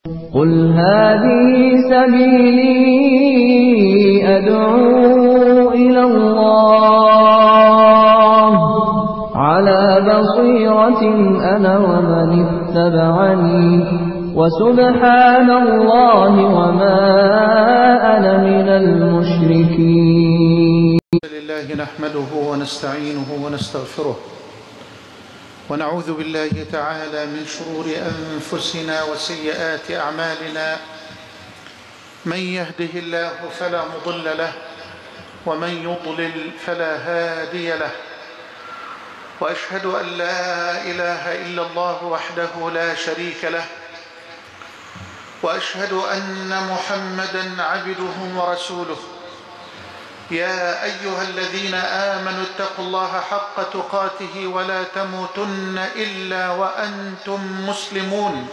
قل هذه سبيلي أدعو إلى الله على بصيرة أنا ومن اتبعني وسبحان الله وما أنا من المشركين. لله نحمده ونستعينه ونستغفره ونعوذ بالله تعالى من شرور أنفسنا وسيئات أعمالنا. من يهده الله فلا مضل له ومن يضلل فلا هادي له، وأشهد أن لا إله إلا الله وحده لا شريك له، وأشهد أن محمدًا عبده ورسوله. يا أيها الذين آمنوا اتقوا الله حق تقاته ولا تموتن إلا وأنتم مسلمون.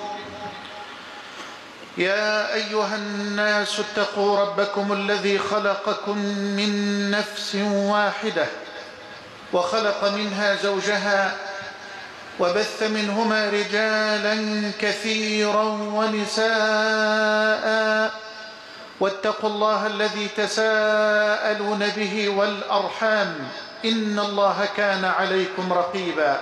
يا أيها الناس اتقوا ربكم الذي خلقكم من نفس واحدة وخلق منها زوجها وبث منهما رجالا كثيرا ونساء، واتقوا الله الذي تساءلون به والأرحام إن الله كان عليكم رقيبا.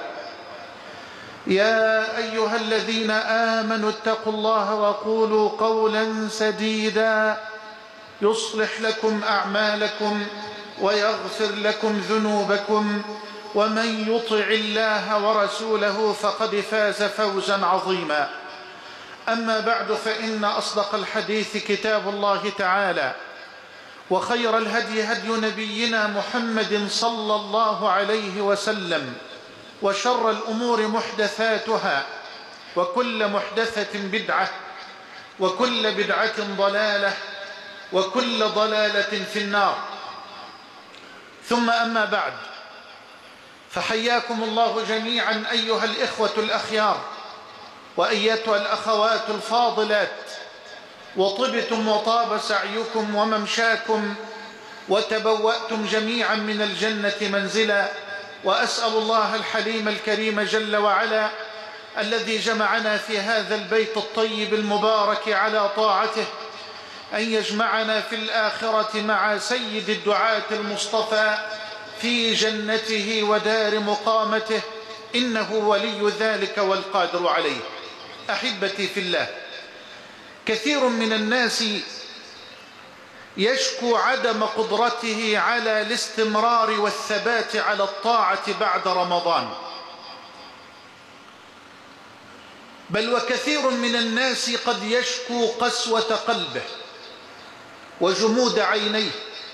يا أيها الذين آمنوا اتقوا الله وقولوا قولا سديدا يصلح لكم أعمالكم ويغفر لكم ذنوبكم، ومن يطع الله ورسوله فقد فاز فوزا عظيما. أما بعد، فإن أصدق الحديث كتاب الله تعالى، وخير الهدي هدي نبينا محمد صلى الله عليه وسلم، وشر الأمور محدثاتها، وكل محدثة بدعة، وكل بدعة ضلالة، وكل ضلالة في النار. ثم أما بعد، فحياكم الله جميعا أيها الإخوة الأخيار وأيتها الأخوات الفاضلات، وطبتم وطاب سعيكم وممشاكم وتبوأتم جميعا من الجنة منزلا. وأسأل الله الحليم الكريم جل وعلا الذي جمعنا في هذا البيت الطيب المبارك على طاعته أن يجمعنا في الآخرة مع سيد الدعاة المصطفى في جنته ودار مقامته، إنه ولي ذلك والقادر عليه. أحبتي في الله، كثير من الناس يشكو عدم قدرته على الاستمرار والثبات على الطاعة بعد رمضان، بل وكثير من الناس قد يشكو قسوة قلبه وجمود عينيه،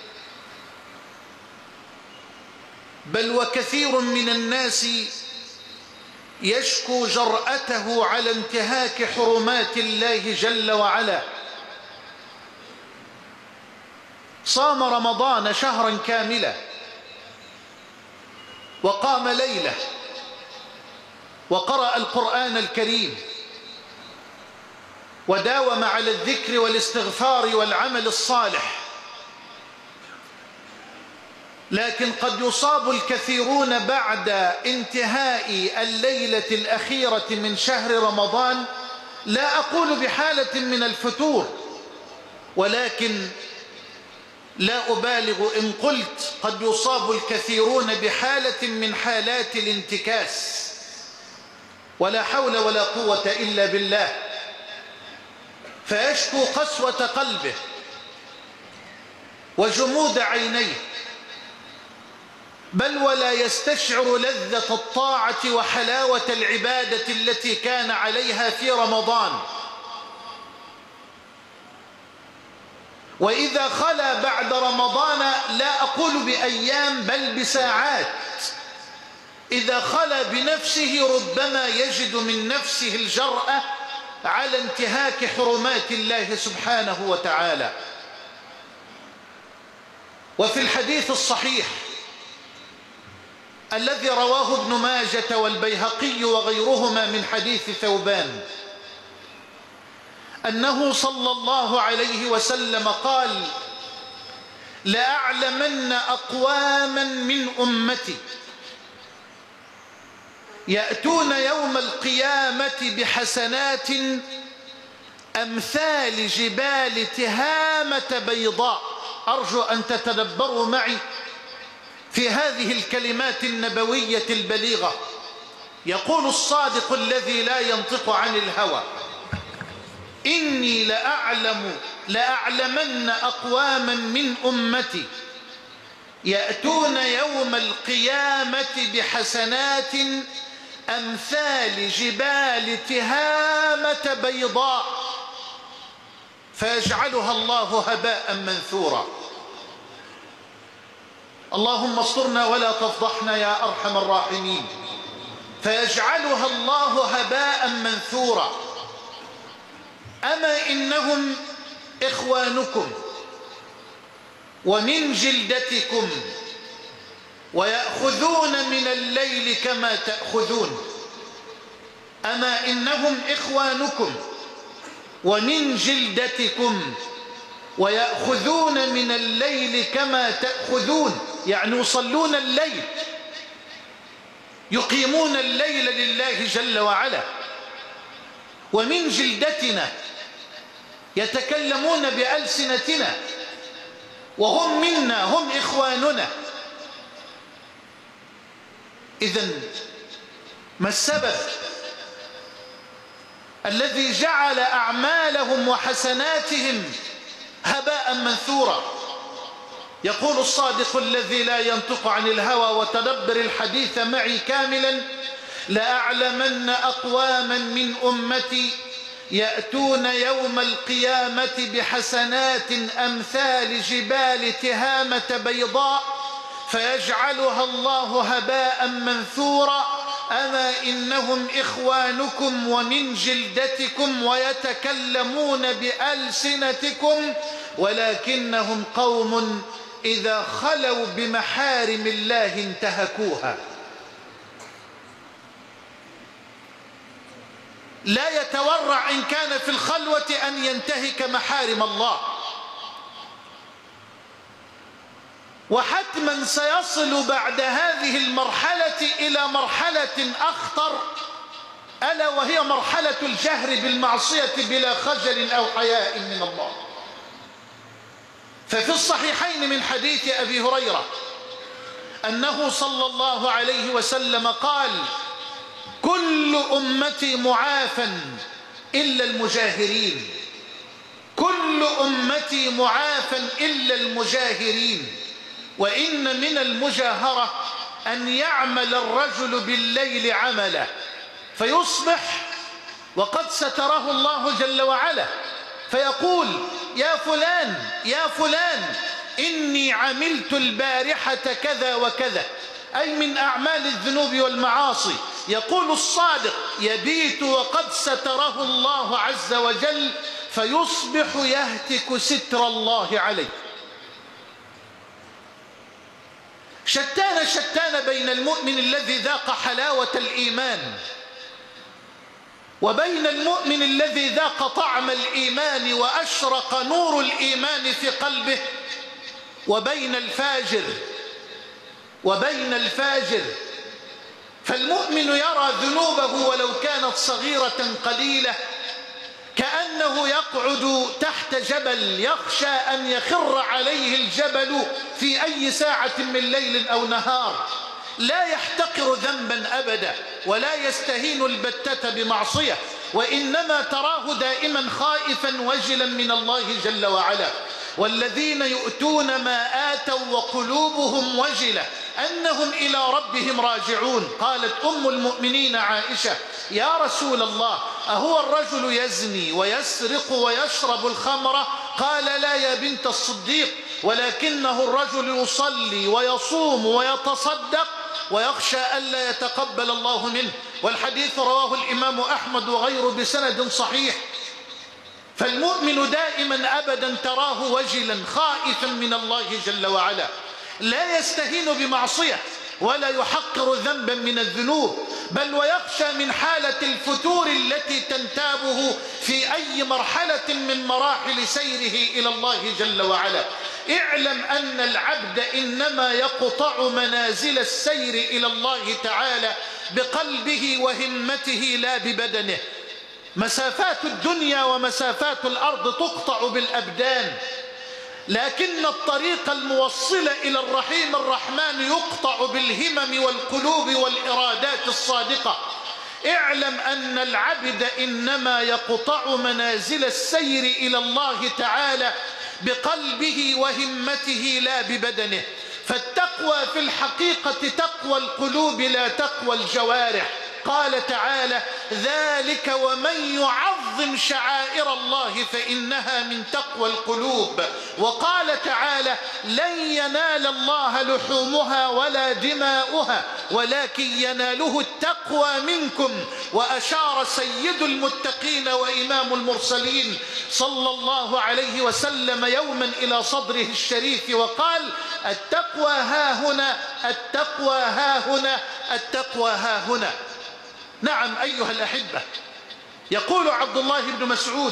بل وكثير من الناس يشكو جرأته على انتهاك حرمات الله جل وعلا. صام رمضان شهرا كاملا، وقام ليلة، وقرأ القرآن الكريم، وداوم على الذكر والاستغفار والعمل الصالح، لكن قد يصاب الكثيرون بعد انتهاء الليلة الأخيرة من شهر رمضان، لا أقول بحالة من الفتور، ولكن لا أبالغ إن قلت قد يصاب الكثيرون بحالة من حالات الانتكاس، ولا حول ولا قوة إلا بالله، فيشكو قسوة قلبه وجمود عينيه، بل ولا يستشعر لذة الطاعة وحلاوة العبادة التي كان عليها في رمضان. وإذا خلا بعد رمضان، لا أقول بأيام بل بساعات، إذا خلا بنفسه ربما يجد من نفسه الجرأة على انتهاك حرمات الله سبحانه وتعالى. وفي الحديث الصحيح الذي رواه ابن ماجة والبيهقي وغيرهما من حديث ثوبان، أنه صلى الله عليه وسلم قال: لأعلمن أقواما من أمتي يأتون يوم القيامة بحسنات أمثال جبال تهامة بيضاء. أرجو أن تتدبروا معي في هذه الكلمات النبوية البليغة. يقول الصادق الذي لا ينطق عن الهوى: إني لأعلمن أقواما من أمتي يأتون يوم القيامة بحسنات أمثال جبال تهامة بيضاء فيجعلها الله هباء منثورا. اللهم استرنا ولا تفضحنا يا أرحم الراحمين. فيجعلها الله هباء منثورا. أما إنهم إخوانكم ومن جلدتكم ويأخذون من الليل كما تأخذون. أما إنهم إخوانكم ومن جلدتكم ويأخذون من الليل كما تأخذون، يعني يصلون الليل، يقيمون الليل لله جل وعلا. ومن جلدتنا يتكلمون بألسنتنا، وهم منا، هم إخواننا. إذن ما السبب الذي جعل أعمالهم وحسناتهم هباء منثورا؟ يقول الصادق الذي لا ينطق عن الهوى، وتدبر الحديث معي كاملا: لأعلمن أقواما من أمتي يأتون يوم القيامة بحسنات أمثال جبال تهامة بيضاء فيجعلها الله هباء منثورا. أما إنهم إخوانكم ومن جلدتكم ويتكلمون بألسنتكم ولكنهم قوم إذا خلوا بمحارم الله انتهكوها. لا يتورع إن كان في الخلوة أن ينتهك محارم الله. وحتما سيصل بعد هذه المرحلة إلى مرحلة أخطر، ألا وهي مرحلة الجهر بالمعصية بلا خجل أو حياء من الله. ففي الصحيحين من حديث أبي هريرة أنه صلى الله عليه وسلم قال: كل أمتي معافى إلا المجاهرين، كل أمتي معافى إلا المجاهرين. وإن من المجاهرة أن يعمل الرجل بالليل عمله فيصبح وقد ستره الله جل وعلا، فيقول: يا فلان يا فلان إني عملت البارحة كذا وكذا، أي من أعمال الذنوب والمعاصي. يقول الصادق: يبيت وقد ستره الله عز وجل فيصبح يهتك ستر الله عليه. شتان بين المؤمن الذي ذاق حلاوة الإيمان وبين المؤمن الذي ذاق طعم الإيمان وأشرق نور الإيمان في قلبه وبين الفاجر. فالمؤمن يرى ذنوبه ولو كانت صغيرة قليلة كأنه يقعد تحت جبل يخشى أن يخر عليه الجبل في أي ساعة من ليل أو نهار. لا يحتقر ذنبا أبدا ولا يستهين البتة بمعصية، وإنما تراه دائما خائفا وجلا من الله جل وعلا. والذين يؤتون ما آتوا وقلوبهم وجلة أنهم إلى ربهم راجعون. قالت أم المؤمنين عائشة: يا رسول الله، أهو الرجل يزني ويسرق ويشرب الخمر؟ قال: لا يا بنت الصديق، ولكنه الرجل يصلي ويصوم ويتصدق ويخشى ألا يتقبل الله منه. والحديث رواه الإمام أحمد وغيره بسند صحيح. فالمؤمن دائما أبدا تراه وجلا خائفا من الله جل وعلا، لا يستهين بمعصية ولا يحقر ذنبا من الذنوب، بل ويخشى من حالة الفتور التي تنتابه في أي مرحلة من مراحل سيره إلى الله جل وعلا. اعلم أن العبد إنما يقطع منازل السير إلى الله تعالى بقلبه وهمته لا ببدنه. مسافات الدنيا ومسافات الأرض تقطع بالأبدان، لكن الطريق الموصل إلى الرحيم الرحمن يقطع بالهمم والقلوب والإرادات الصادقة. اعلم أن العبد إنما يقطع منازل السير إلى الله تعالى بقلبه وهمته لا ببدنه، فالتقوى في الحقيقة تقوى القلوب لا تقوى الجوارح. قال تعالى: ذلك ومن يعظم شعائر الله فإنها من تقوى القلوب. وقال تعالى: لن ينال الله لحومها ولا دماؤها ولكن يناله التقوى منكم. وأشار سيد المتقين وإمام المرسلين صلى الله عليه وسلم يوما إلى صدره الشريف وقال: التقوى ها هنا، التقوى ها هنا، التقوى ها هنا. نعم أيها الأحبة، يقول عبد الله بن مسعود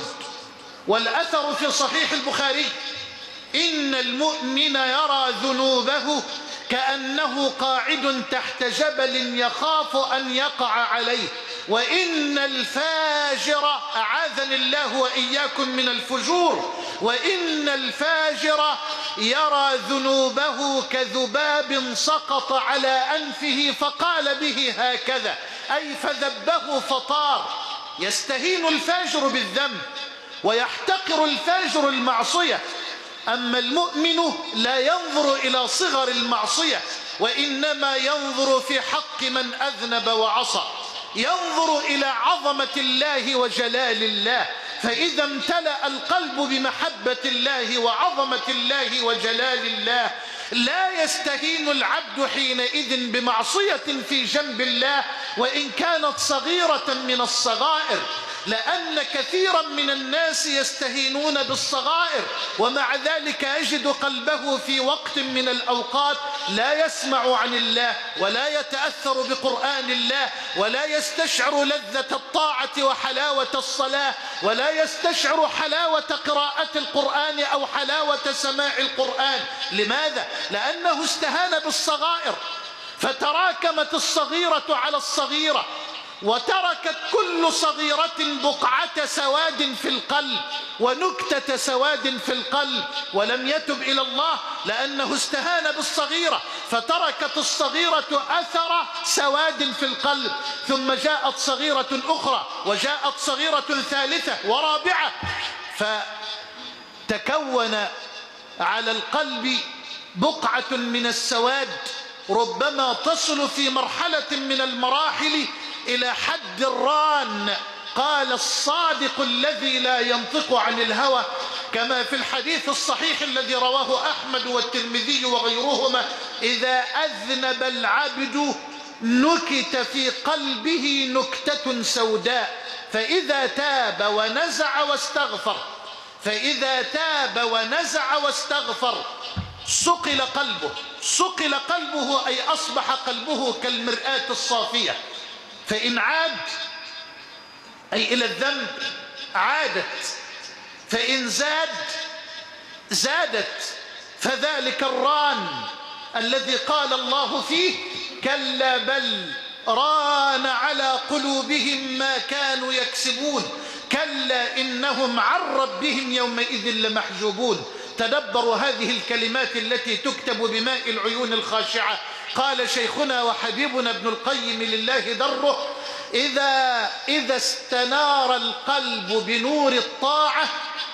والأثر في صحيح البخاري: إن المؤمن يرى ذنوبه كأنه قاعد تحت جبل يخاف أن يقع عليه، وإن الفاجر، أعاذني الله وإياكم من الفجور، وإن الفاجر يرى ذنوبه كذباب سقط على أنفه فقال به هكذا، أي فذبه فطار. يستهين الفاجر بالذنب ويحتقر الفاجر المعصية، أما المؤمن لا ينظر إلى صغر المعصية وإنما ينظر في حق من أذنب وعصى، ينظر إلى عظمة الله وجلال الله. فإذا امتلأ القلب بمحبة الله وعظمة الله وجلال الله لا يستهين العبد حينئذ بمعصية في جنب الله وإن كانت صغيرة من الصغائر، لأن كثيرا من الناس يستهينون بالصغائر ومع ذلك يجد قلبه في وقت من الأوقات لا يسمع عن الله ولا يتأثر بقرآن الله ولا يستشعر لذة الطاعة وحلاوة الصلاة ولا يستشعر حلاوة قراءة القرآن أو حلاوة سماع القرآن. لماذا؟ لأنه استهان بالصغائر، فتراكمت الصغيرة على الصغيرة وتركت كل صغيرة بقعة سواد في القلب ونكتة سواد في القلب، ولم يتب إلى الله لأنه استهان بالصغيرة، فتركت الصغيرة أثر سواد في القلب، ثم جاءت صغيرة أخرى وجاءت صغيرة ثالثة ورابعة، فتكون على القلب بقعة من السواد ربما تصل في مرحلة من المراحل إلى حد الران. قال الصادق الذي لا ينطق عن الهوى كما في الحديث الصحيح الذي رواه أحمد والترمذي وغيرهما: إذا أذنب العبد نكت في قلبه نكتة سوداء فإذا تاب ونزع واستغفر، فإذا تاب ونزع واستغفر صقل قلبه. صقل قلبه أي أصبح قلبه كالمرآة الصافية، فإن عاد أي إلى الذنب عادت، فإن زاد زادت، فذلك الران الذي قال الله فيه: كلا بل ران على قلوبهم ما كانوا يكسبون كلا إنهم عن ربهم يومئذ لمحجوبون. تدبروا هذه الكلمات التي تكتب بماء العيون الخاشعة. قال شيخنا وحبيبنا ابن القيم لله دره: إذا استنار القلب بنور الطاعة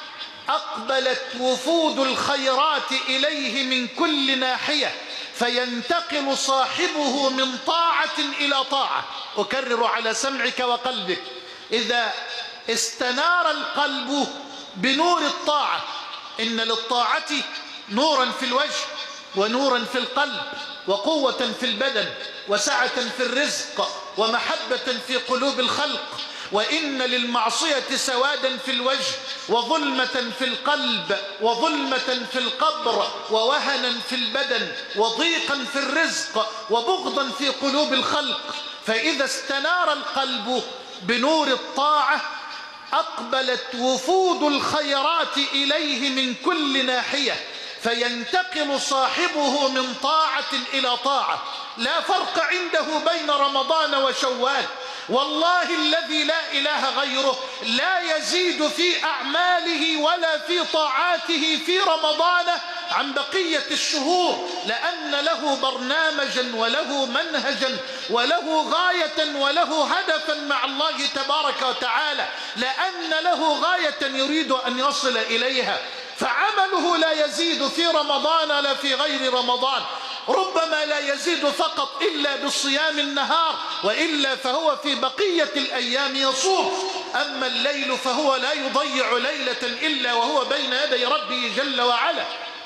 أقبلت وفود الخيرات إليه من كل ناحية فينتقل صاحبه من طاعة إلى طاعة. أكرر على سمعك وقلبك: إذا استنار القلب بنور الطاعة، إن للطاعة نورا في الوجه ونورا في القلب وقوة في البدن وسعة في الرزق ومحبة في قلوب الخلق، وإن للمعصية سوادا في الوجه وظلمة في القلب وظلمة في القبر ووهنا في البدن وضيقا في الرزق وبغضا في قلوب الخلق. فإذا استنار القلب بنور الطاعة أقبلت وفود الخيرات إليه من كل ناحية فينتقل صاحبه من طاعة إلى طاعة. لا فرق عنده بين رمضان وشوال، والله الذي لا إله غيره لا يزيد في أعماله ولا في طاعاته في رمضان عن بقية الشهور، لأن له برنامجا وله منهجا وله غاية وله هدفا مع الله تبارك وتعالى، لأن له غاية يريد أن يصل إليها، فعمله لا يزيد في رمضان لا في غير رمضان، ربما لا يزيد فقط إلا بصيام النهار، وإلا فهو في بقية الأيام يصوم. أما الليل فهو لا يضيع ليلة إلا وهو بين يدي ربه جل وعلا،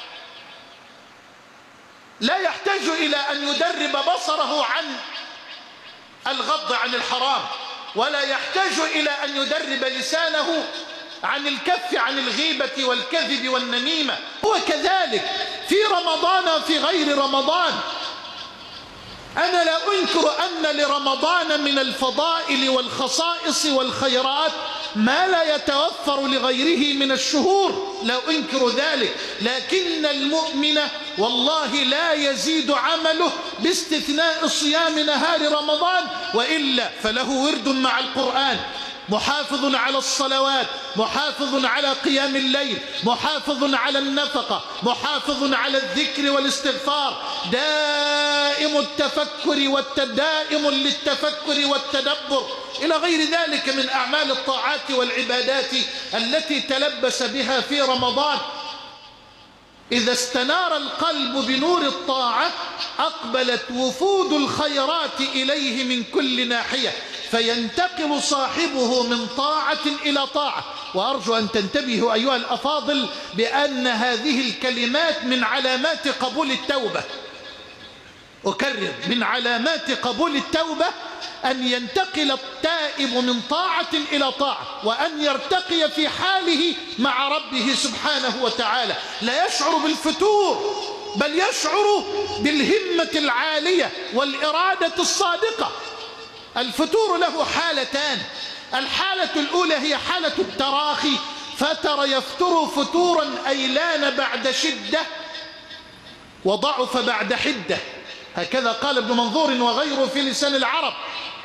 لا يحتاج إلى أن يدرب بصره عن الغض عن الحرام، ولا يحتاج إلى أن يدرب لسانه عن الكف عن الغيبة والكذب والنميمة. هو كذلك في رمضان وفي غير رمضان. أنا لا أنكر أن لرمضان من الفضائل والخصائص والخيرات ما لا يتوفر لغيره من الشهور، لا أنكر ذلك، لكن المؤمن والله لا يزيد عمله باستثناء صيام نهار رمضان، وإلا فله ورد مع القرآن، محافظ على الصلوات، محافظ على قيام الليل، محافظ على النفقة، محافظ على الذكر والاستغفار، دائم التفكر والدائم للتفكر والتدبر إلى غير ذلك من أعمال الطاعات والعبادات التي تلبس بها في رمضان. إذا استنار القلب بنور الطاعة أقبلت وفود الخيرات إليه من كل ناحية، فينتقل صاحبه من طاعة إلى طاعة. وأرجو أن تنتبهوا أيها الأفاضل بأن هذه الكلمات من علامات قبول التوبة. أكرر، من علامات قبول التوبة أن ينتقل التائب من طاعة إلى طاعة، وأن يرتقي في حاله مع ربه سبحانه وتعالى، لا يشعر بالفتور بل يشعر بالهمة العالية والإرادة الصادقة. الفتور له حالتان، الحالة الأولى هي حالة التراخي، فتر يفتر فتورا أي لان بعد شدة وضعف بعد حدة، هكذا قال ابن منظور وغيره في لسان العرب.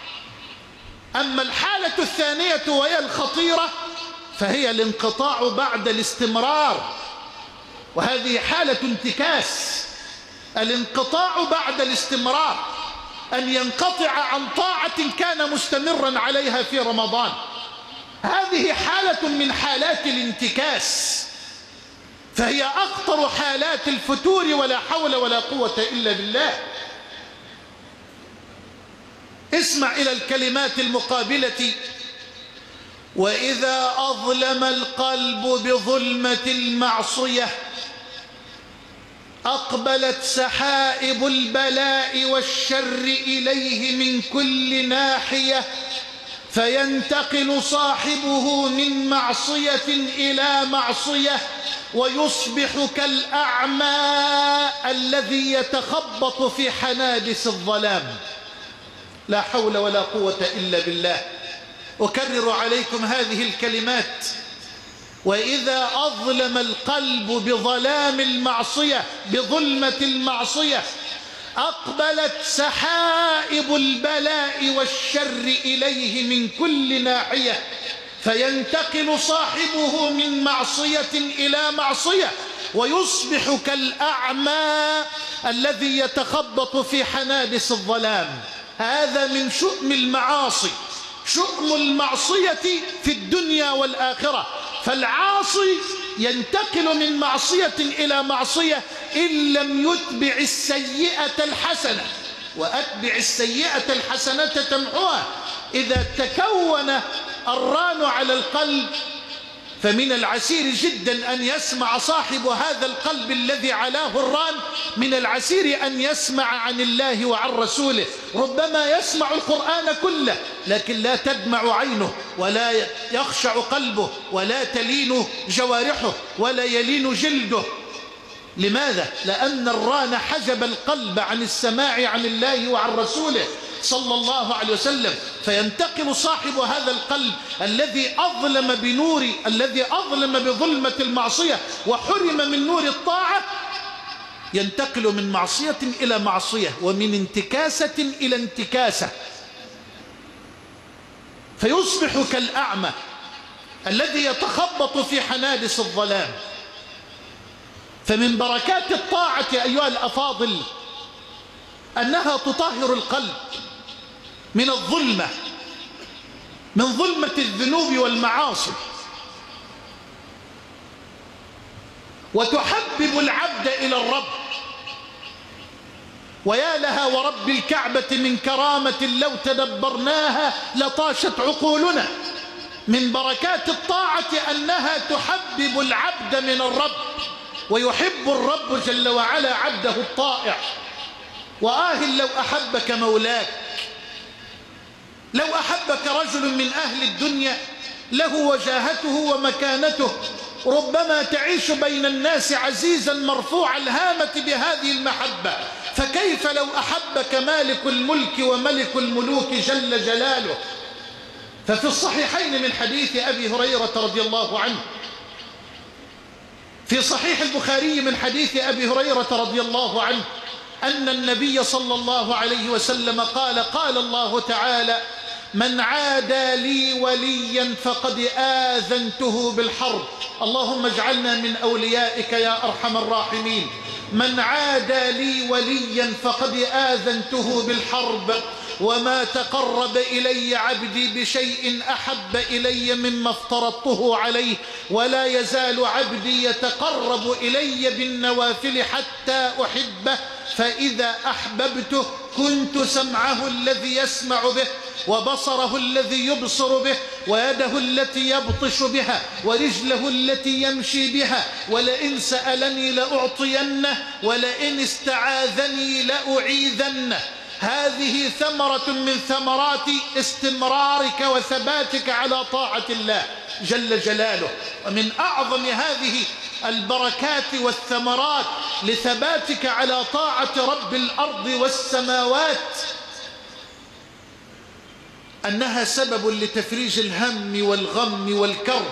أما الحالة الثانية وهي الخطيرة فهي الانقطاع بعد الاستمرار، وهذه حالة انتكاس. الانقطاع بعد الاستمرار أن ينقطع عن طاعة كان مستمرا عليها في رمضان، هذه حالة من حالات الانتكاس، فهي أخطر حالات الفتور، ولا حول ولا قوة إلا بالله. اسمع إلى الكلمات المقابلة: وإذا أظلم القلب بظلمة المعصية أقبلت سحائب البلاء والشر إليه من كل ناحية، فينتقل صاحبه من معصية إلى معصية، ويصبح كالأعمى الذي يتخبط في حنادس الظلام. لا حول ولا قوة إلا بالله. أكرر عليكم هذه الكلمات: وإذا أظلم القلب بظلام المعصية بظلمة المعصية أقبلت سحائب البلاء والشر إليه من كل ناحية، فينتقل صاحبه من معصية إلى معصية، ويصبح كالأعمى الذي يتخبط في حنادس الظلام. هذا من شؤم المعاصي، شؤم المعصية في الدنيا والآخرة. فالعاصي ينتقل من معصية إلى معصية إن لم يتبع السيئة الحسنة، وأتبع السيئة الحسنة تمحوها. إذا تكون الران على القلب فمن العسير جدا أن يسمع صاحب هذا القلب الذي علاه الران، من العسير أن يسمع عن الله وعن رسوله. ربما يسمع القرآن كله لكن لا تدمع عينه، ولا يخشع قلبه، ولا تلين جوارحه، ولا يلين جلده. لماذا؟ لأن الران حجب القلب عن السماع عن الله وعن رسوله صلى الله عليه وسلم. فينتقل صاحب هذا القلب الذي أظلم بظلمة المعصية وحرم من نور الطاعة، ينتقل من معصية إلى معصية، ومن انتكاسة إلى انتكاسة. فيصبح كالأعمى الذي يتخبط في حنادس الظلام. فمن بركات الطاعة أيها الأفاضل أنها تطهر القلب من الظلمة، من ظلمة الذنوب والمعاصي، وتحبب العبد إلى الرب. ويا لها ورب الكعبة من كرامة لو تدبرناها لطاشت عقولنا. من بركات الطاعة أنها تحبب العبد من الرب، ويحب الرب جل وعلا عبده الطائع. لو أحبك مولاك، لو أحبك رجل من أهل الدنيا له وجاهته ومكانته، ربما تعيش بين الناس عزيزا مرفوع الهامة بهذه المحبة، فكيف لو أحبك مالك الملك وملك الملوك جل جلاله؟ ففي الصحيحين من حديث أبي هريرة رضي الله عنه، في صحيح البخاري من حديث أبي هريرة رضي الله عنه أن النبي صلى الله عليه وسلم قال: قال الله تعالى: من عادى لي وليا فقد آذنته بالحرب. اللهم اجعلنا من أوليائك يا أرحم الراحمين. من عادى لي وليا فقد آذنته بالحرب، وما تقرب إلي عبدي بشيء أحب إلي مما افترضته عليه، ولا يزال عبدي يتقرب إلي بالنوافل حتى أحبه، فإذا أحببته كنت سمعه الذي يسمع به، وبصره الذي يبصر به، ويده التي يبطش بها، ورجله التي يمشي بها، ولئن سألني لأعطينه، ولئن استعاذني لأعيذنه. هذه ثمرة من ثمرات استمرارك وثباتك على طاعة الله جل جلاله. ومن أعظم هذه البركات والثمرات لثباتك على طاعة رب الأرض والسماوات أنها سبب لتفريج الهم والغم والكرب.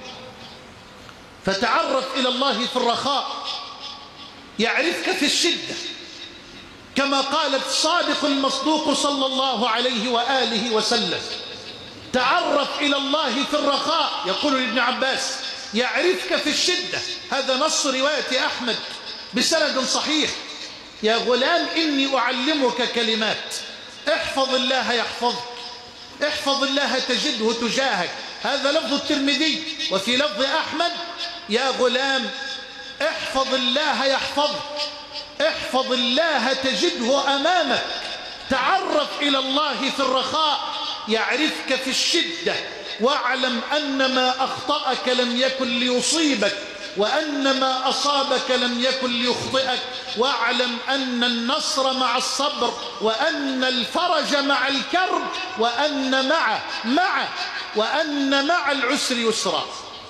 فتعرف إلى الله في الرخاء يعرفك في الشدة، كما قال الصادق المصدوق صلى الله عليه وآله وسلم: تعرف إلى الله في الرخاء، يقول لابن عباس: يعرفك في الشدة. هذا نص رواية أحمد بسند صحيح. يا غلام إني أعلمك كلمات، احفظ الله يحفظك، احفظ الله تجده تجاهك. هذا لفظ الترمذي. وفي لفظ أحمد: يا غلام احفظ الله يحفظك، احفظ الله تجده أمامك. تعرف إلى الله في الرخاء يعرفك في الشدة، واعلم أن ما أخطأك لم يكن ليصيبك، وأن ما أصابك لم يكن ليخطئك، واعلم أن النصر مع الصبر، وأن الفرج مع الكرب، وأن مع العسر يسرا.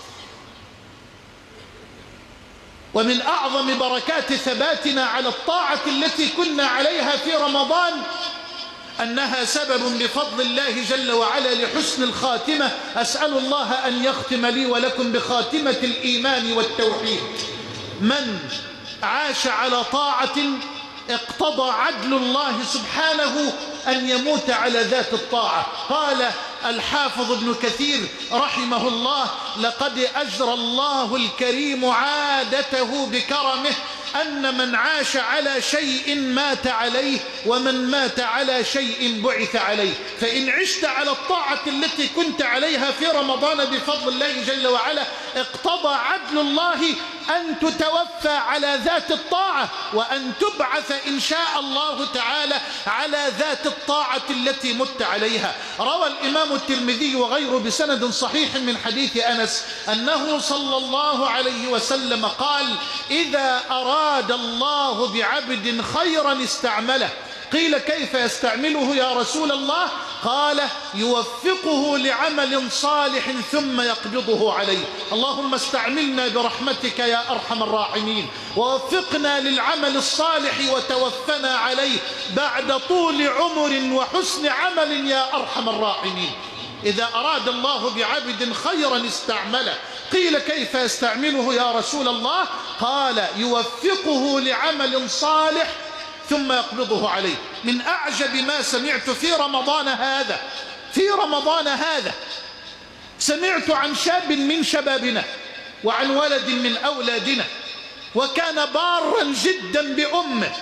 ومن أعظم بركات ثباتنا على الطاعة التي كنا عليها في رمضان أنها سبب بفضل الله جل وعلا لحسن الخاتمة. أسأل الله أن يختم لي ولكم بخاتمة الإيمان والتوحيد. من عاش على طاعة اقتضى عدل الله سبحانه أن يموت على ذات الطاعة. قال الحافظ ابن كثير رحمه الله: لقد أجرى الله الكريم عادته بكرمه أن من عاش على شيء مات عليه، ومن مات على شيء بعث عليه. فإن عشت على الطاعة التي كنت عليها في رمضان بفضل الله جل وعلا، اقتضى عدل الله أن تتوفى على ذات الطاعة، وأن تبعث إن شاء الله تعالى على ذات الطاعة التي مت عليها. روى الإمام الترمذي وغيره بسند صحيح من حديث أنس أنه صلى الله عليه وسلم قال: إذا أراد الله بعبد خيرا استعمله. قيل: كيف يستعمله يا رسول الله؟ قال: يوفقه لعمل صالح ثم يقبضه عليه. اللهم استعملنا برحمتك يا أرحم الراحمين، ووفقنا للعمل الصالح وتوفنا عليه بعد طول عمر وحسن عمل يا أرحم الراحمين. إذا أراد الله بعبد خيرا استعمله. قيل: كيف يستعمله يا رسول الله؟ قال: يوفقه لعمل صالح ثم يقبضه عليه. من أعجب ما سمعت في رمضان هذا في رمضان هذا سمعت عن شاب من شبابنا وعن ولد من أولادنا، وكان بارا جدا بأمه،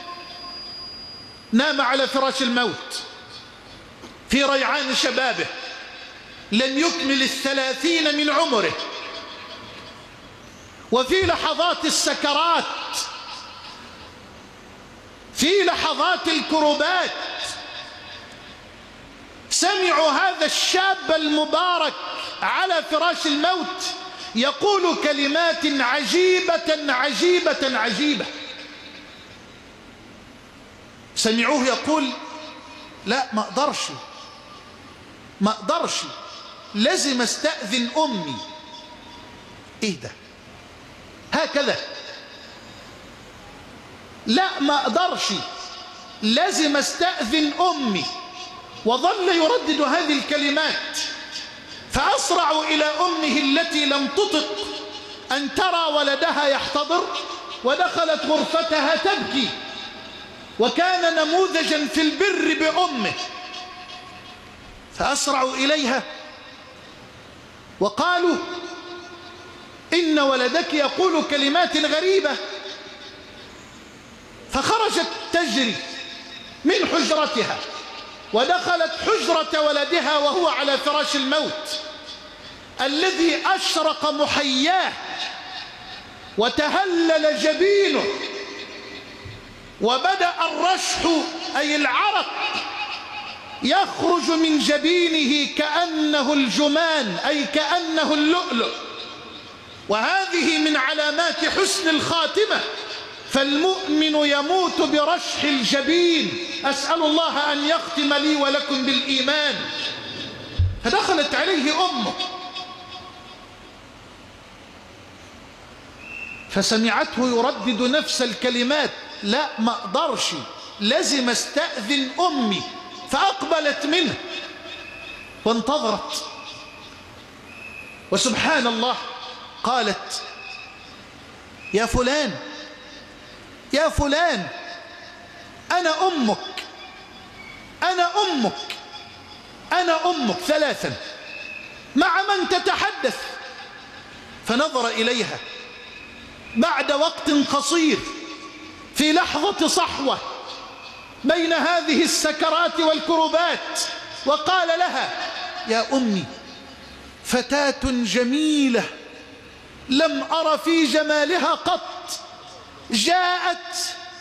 نام على فراش الموت في ريعان شبابه، لم يكمل 30 من عمره، وفي لحظات السكرات، في لحظات الكربات، سمعوا هذا الشاب المبارك على فراش الموت يقول كلمات عجيبة عجيبة عجيبة. سمعوه يقول: لا ما اقدرش، لازم استأذن أمي. ايه ده؟ هكذا، لا ما اقدرش، لازم استأذن أمي. وظل يردد هذه الكلمات، فأسرعوا إلى أمه التي لم تطق أن ترى ولدها يحتضر، ودخلت غرفتها تبكي، وكان نموذجا في البر بأمه. فأسرعوا إليها وقالوا: إن ولدك يقول كلمات غريبة. فخرجت تجري من حجرتها ودخلت حجرة ولدها وهو على فراش الموت، الذي أشرق محياه وتهلل جبينه، وبدأ الرشح أي العرق يخرج من جبينه كأنه الجمان أي كأنه اللؤلؤ. وهذه من علامات حسن الخاتمة، فالمؤمن يموت برشح الجبين. أسأل الله أن يختم لي ولكم بالإيمان. فدخلت عليه أمه فسمعته يردد نفس الكلمات: لا ما اقدرش، لازم استأذن أمي. فأقبلت منه وانتظرت، وسبحان الله قالت: يا فلان يا فلان، أنا أمك أنا أمك أنا أمك، ثلاثا، مع من تتحدث؟ فنظر إليها بعد وقت قصير في لحظة صحوة بين هذه السكرات والكربات، وقال لها: يا أمي، فتاة جميلة لم أر في جمالها قط، جاءت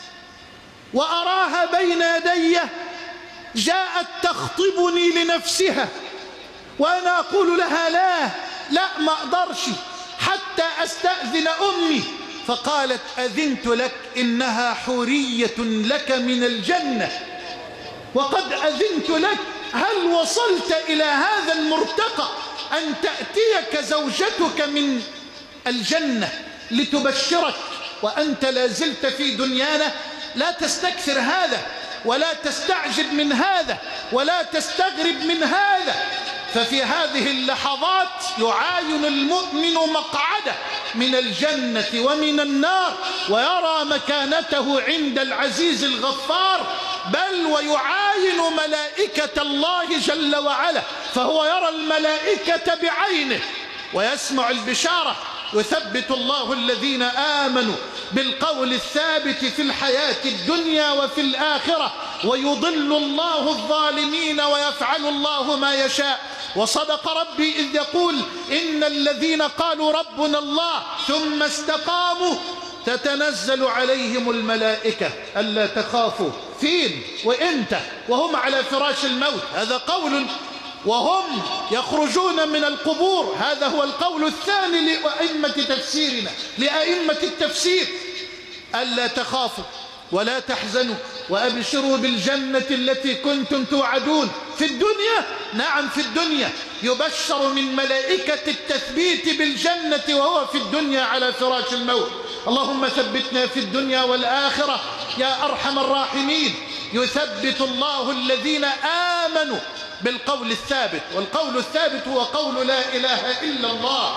وأراها بين يدي، جاءت تخطبني لنفسها، وأنا أقول لها: لا ما أقدرش حتى أستأذن أمي. فقالت: أذنت لك، إنها حورية لك من الجنة، وقد أذنت لك. هل وصلت إلى هذا المرتقى أن تأتيك زوجتك من الجنة لتبشرك وأنت لا زلت في دنيانا؟ لا تستكثر هذا، ولا تستعجب من هذا، ولا تستغرب من هذا. ففي هذه اللحظات يعاين المؤمن مقعده من الجنة ومن النار، ويرى مكانته عند العزيز الغفار، بل ويعاين ملائكة الله جل وعلا، فهو يرى الملائكة بعينه ويسمع البشارة. يثبت الله الذين آمنوا بالقول الثابت في الحياة الدنيا وفي الآخرة، ويضل الله الظالمين ويفعل الله ما يشاء. وصدق ربي إذ يقول: إن الذين قالوا ربنا الله ثم استقاموا تتنزل عليهم الملائكة ألا تخافوا. فين وإمتى؟ وهم على فراش الموت، هذا قول. وهم يخرجون من القبور، هذا هو القول الثاني لأئمة تفسيرنا، لأئمة التفسير: ألا تخافوا ولا تحزنوا وأبشروا بالجنة التي كنتم توعدون. في الدنيا، نعم في الدنيا، يبشر من ملائكة التثبيت بالجنة وهو في الدنيا على فراش الموت. اللهم ثبتنا في الدنيا والآخرة يا أرحم الراحمين. يثبت الله الذين آمنوا بالقول الثابت، والقول الثابت هو قول لا إله إلا الله.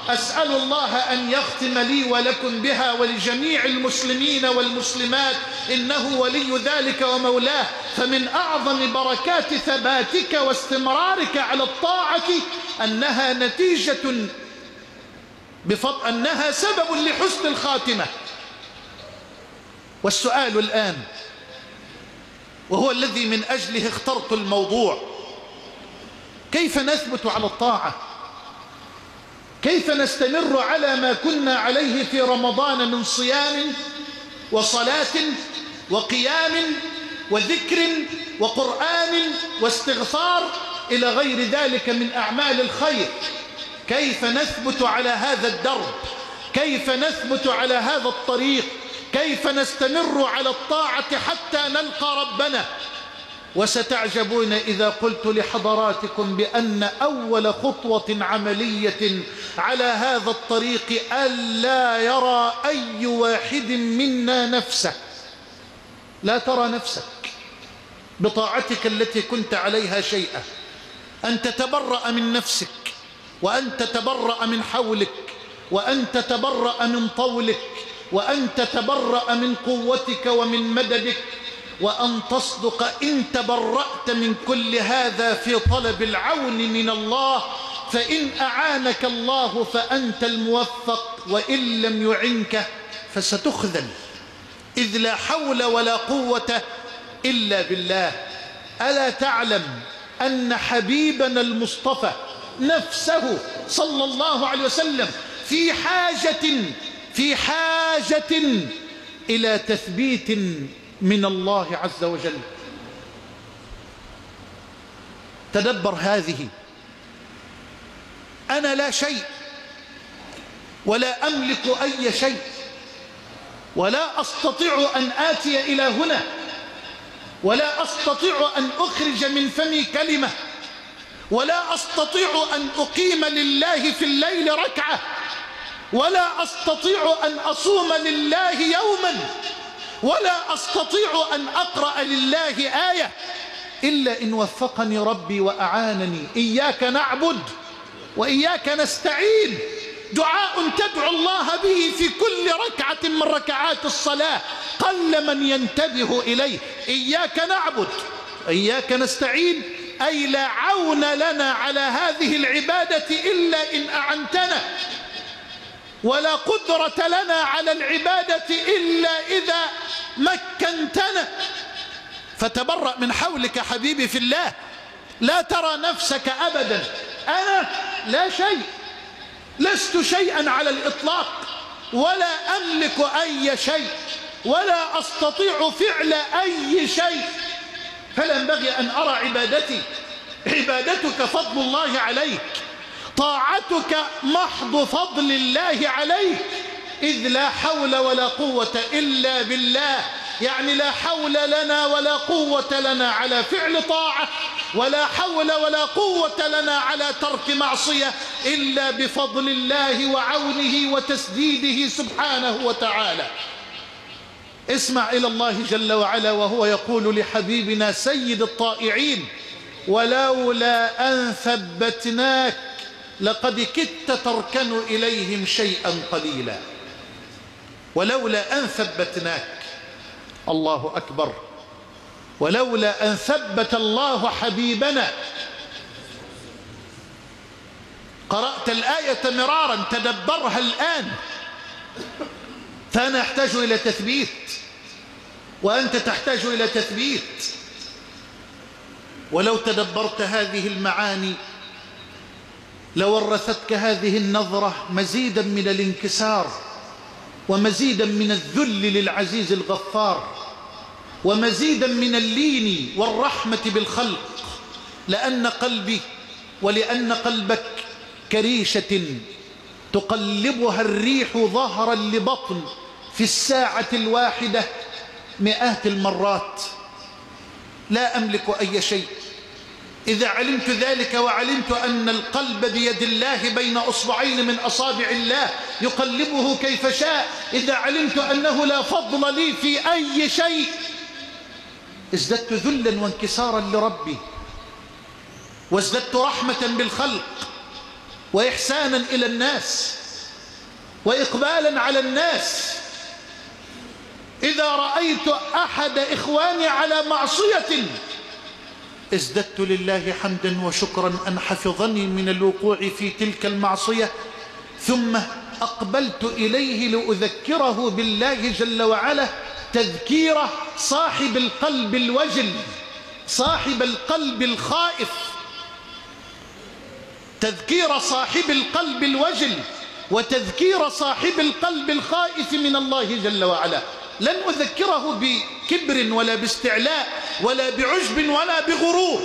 أسأل الله أن يختم لي ولكم بها ولجميع المسلمين والمسلمات، إنه ولي ذلك ومولاه. فمن أعظم بركات ثباتك واستمرارك على الطاعة أنها أنها سبب لحسن الخاتمة. والسؤال الآن، وهو الذي من أجله اخترت الموضوع: كيف نثبت على الطاعة؟ كيف نستمر على ما كنا عليه في رمضان من صيام وصلاة وقيام وذكر وقرآن واستغفار إلى غير ذلك من أعمال الخير؟ كيف نثبت على هذا الدرب؟ كيف نثبت على هذا الطريق؟ كيف نستمر على الطاعة حتى نلقى ربنا؟ وستعجبون إذا قلت لحضراتكم بأن أول خطوة عملية على هذا الطريق ألا يرى أي واحد منا نفسه. لا ترى نفسك بطاعتك التي كنت عليها شيئا، أن تتبرأ من نفسك، وأن تتبرأ من حولك، وأن تتبرأ من طولك، وأن تتبرأ من قوتك ومن مددك، وأن تصدق إن تبرأت من كل هذا في طلب العون من الله، فإن أعانك الله فأنت الموفق، وإن لم يعنك فستخذل، إذ لا حول ولا قوة إلا بالله. ألا تعلم أن حبيبنا المصطفى نفسه صلى الله عليه وسلم في حاجة إلى تثبيت من الله عز وجل؟ تدبر هذه: أنا لا شيء ولا أملك أي شيء، ولا أستطيع أن آتي إلى هنا، ولا أستطيع أن أخرج من فمي كلمة، ولا أستطيع أن أقيم لله في الليل ركعة، ولا أستطيع أن أصوم لله يوما، ولا أستطيع أن أقرأ لله آية إلا إن وفقني ربي وأعانني. إياك نعبد وإياك نستعين، دعاء تدعو الله به في كل ركعة من ركعات الصلاة، قل من ينتبه إليه. إياك نعبد وإياك نستعين، أي لا عون لنا على هذه العبادة إلا إن أعنتنا، ولا قدرة لنا على العبادة إلا إذا مكنتنا. فتبرأ من حولك حبيبي في الله، لا ترى نفسك أبدا. أنا لا شيء، لست شيئا على الإطلاق، ولا أملك أي شيء، ولا أستطيع فعل أي شيء. فلا ينبغي أن أرى عبادتك فضل الله عليك، طاعتك محض فضل الله عليك، إذ لا حول ولا قوة إلا بالله. يعني لا حول لنا ولا قوة لنا على فعل طاعة، ولا حول ولا قوة لنا على ترك معصية، إلا بفضل الله وعونه وتسديده سبحانه وتعالى. اسمع إلى الله جل وعلا وهو يقول لحبيبنا سيد الطائعين: ولولا أن ثبتناك لقد كدت تركن إليهم شيئا قليلا. ولولا أن ثبتناك، الله أكبر، ولولا أن ثبت الله حبيبنا. قرأت الآية مرارا، تدبرها الآن. فأنا أحتاج إلى تثبيت، وأنت تحتاج إلى تثبيت. ولو تدبرت هذه المعاني لورثتك هذه النظرة مزيدا من الانكسار، ومزيدا من الذل للعزيز الغفار، ومزيدا من اللين والرحمة بالخلق. لأن قلبي ولأن قلبك كريشة تقلبها الريح ظهرا لبطن في الساعة الواحدة مئات المرات. لا أملك أي شيء. إذا علمت ذلك وعلمت أن القلب بيد الله بين أصبعين من أصابع الله يقلبه كيف شاء، إذا علمت أنه لا فضل لي في أي شيء، ازددت ذلا وانكسارا لربي، وازددت رحمة بالخلق، وإحسانا إلى الناس وإقبالا على الناس. إذا رأيت أحد إخواني على معصية ازددت لله حمدا وشكرا أن حفظني من الوقوع في تلك المعصية، ثم أقبلت إليه لأذكره بالله جل وعلا تذكير صاحب القلب الوجل، صاحب القلب الخائف، تذكير صاحب القلب الوجل وتذكير صاحب القلب الخائف من الله جل وعلا. لن أذكره بكبر ولا باستعلاء ولا بعجب ولا بغرور.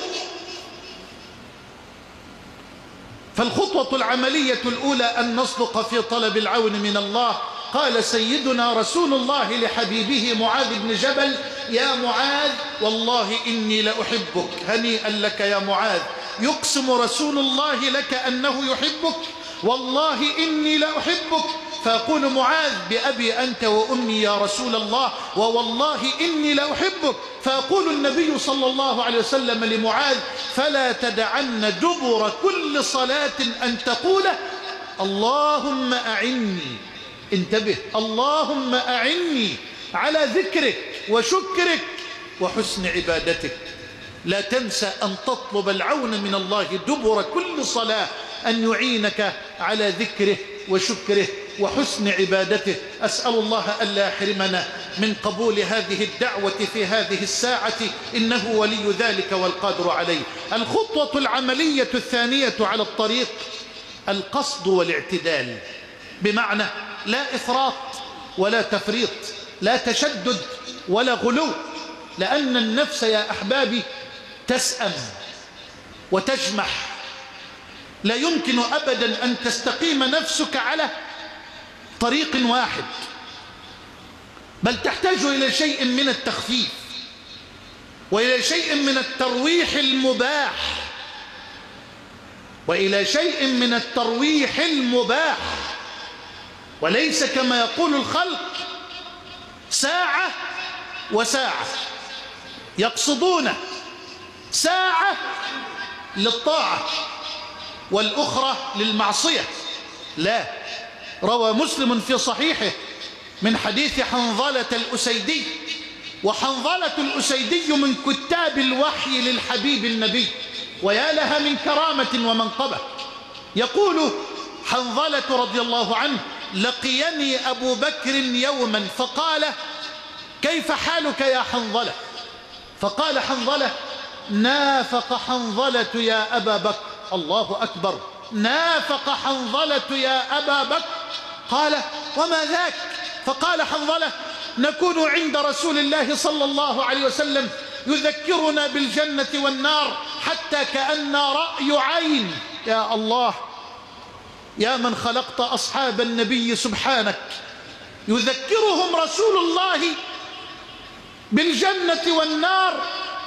فالخطوة العملية الأولى أن نصدق في طلب العون من الله. قال سيدنا رسول الله لحبيبه معاذ بن جبل: يا معاذ والله إني لأحبك. هنيئا لك يا معاذ، يقسم رسول الله لك أنه يحبك: والله إني لأحبك. فيقول معاذ: بأبي أنت وأمي يا رسول الله، ووالله إني لأحبك. فيقول النبي صلى الله عليه وسلم لمعاذ: فلا تدعن دبر كل صلاة أن تقول اللهم أعني، انتبه، اللهم أعني على ذكرك وشكرك وحسن عبادتك. لا تنسى أن تطلب العون من الله دبر كل صلاة، أن يعينك على ذكره وشكره وحسن عبادته. أسأل الله ألا يحرمنا من قبول هذه الدعوة في هذه الساعة، إنه ولي ذلك والقادر عليه. الخطوة العملية الثانية على الطريق القصد والاعتدال، بمعنى لا إفراط ولا تفريط، لا تشدد ولا غلو، لأن النفس يا أحبابي تسأم وتجمح. لا يمكن أبدا أن تستقيم نفسك على طريق واحد، بل تحتاج إلى شيء من التخفيف وإلى شيء من الترويح المباح، وإلى شيء من الترويح المباح، وليس كما يقول الخلق ساعة وساعة. يقصدون ساعة للطاعة والأخرى للمعصية. لا، روى مسلم في صحيحه من حديث حنظلة الأسيدي، وحنظلة الأسيدي من كتاب الوحي للحبيب النبي، ويا لها من كرامة ومنقبة. يقول حنظلة رضي الله عنه: لقيني أبو بكر يوما فقال: كيف حالك يا حنظلة؟ فقال حنظلة: نافق حنظلة يا أبا بكر. الله أكبر، نافق حنظلة يا أبا بكر. قال: وما ذاك؟ فقال حنظلة: نكون عند رسول الله صلى الله عليه وسلم يذكرنا بالجنة والنار حتى كأن رأي عين. يا الله، يا من خلقت أصحاب النبي سبحانك، يذكرهم رسول الله بالجنة والنار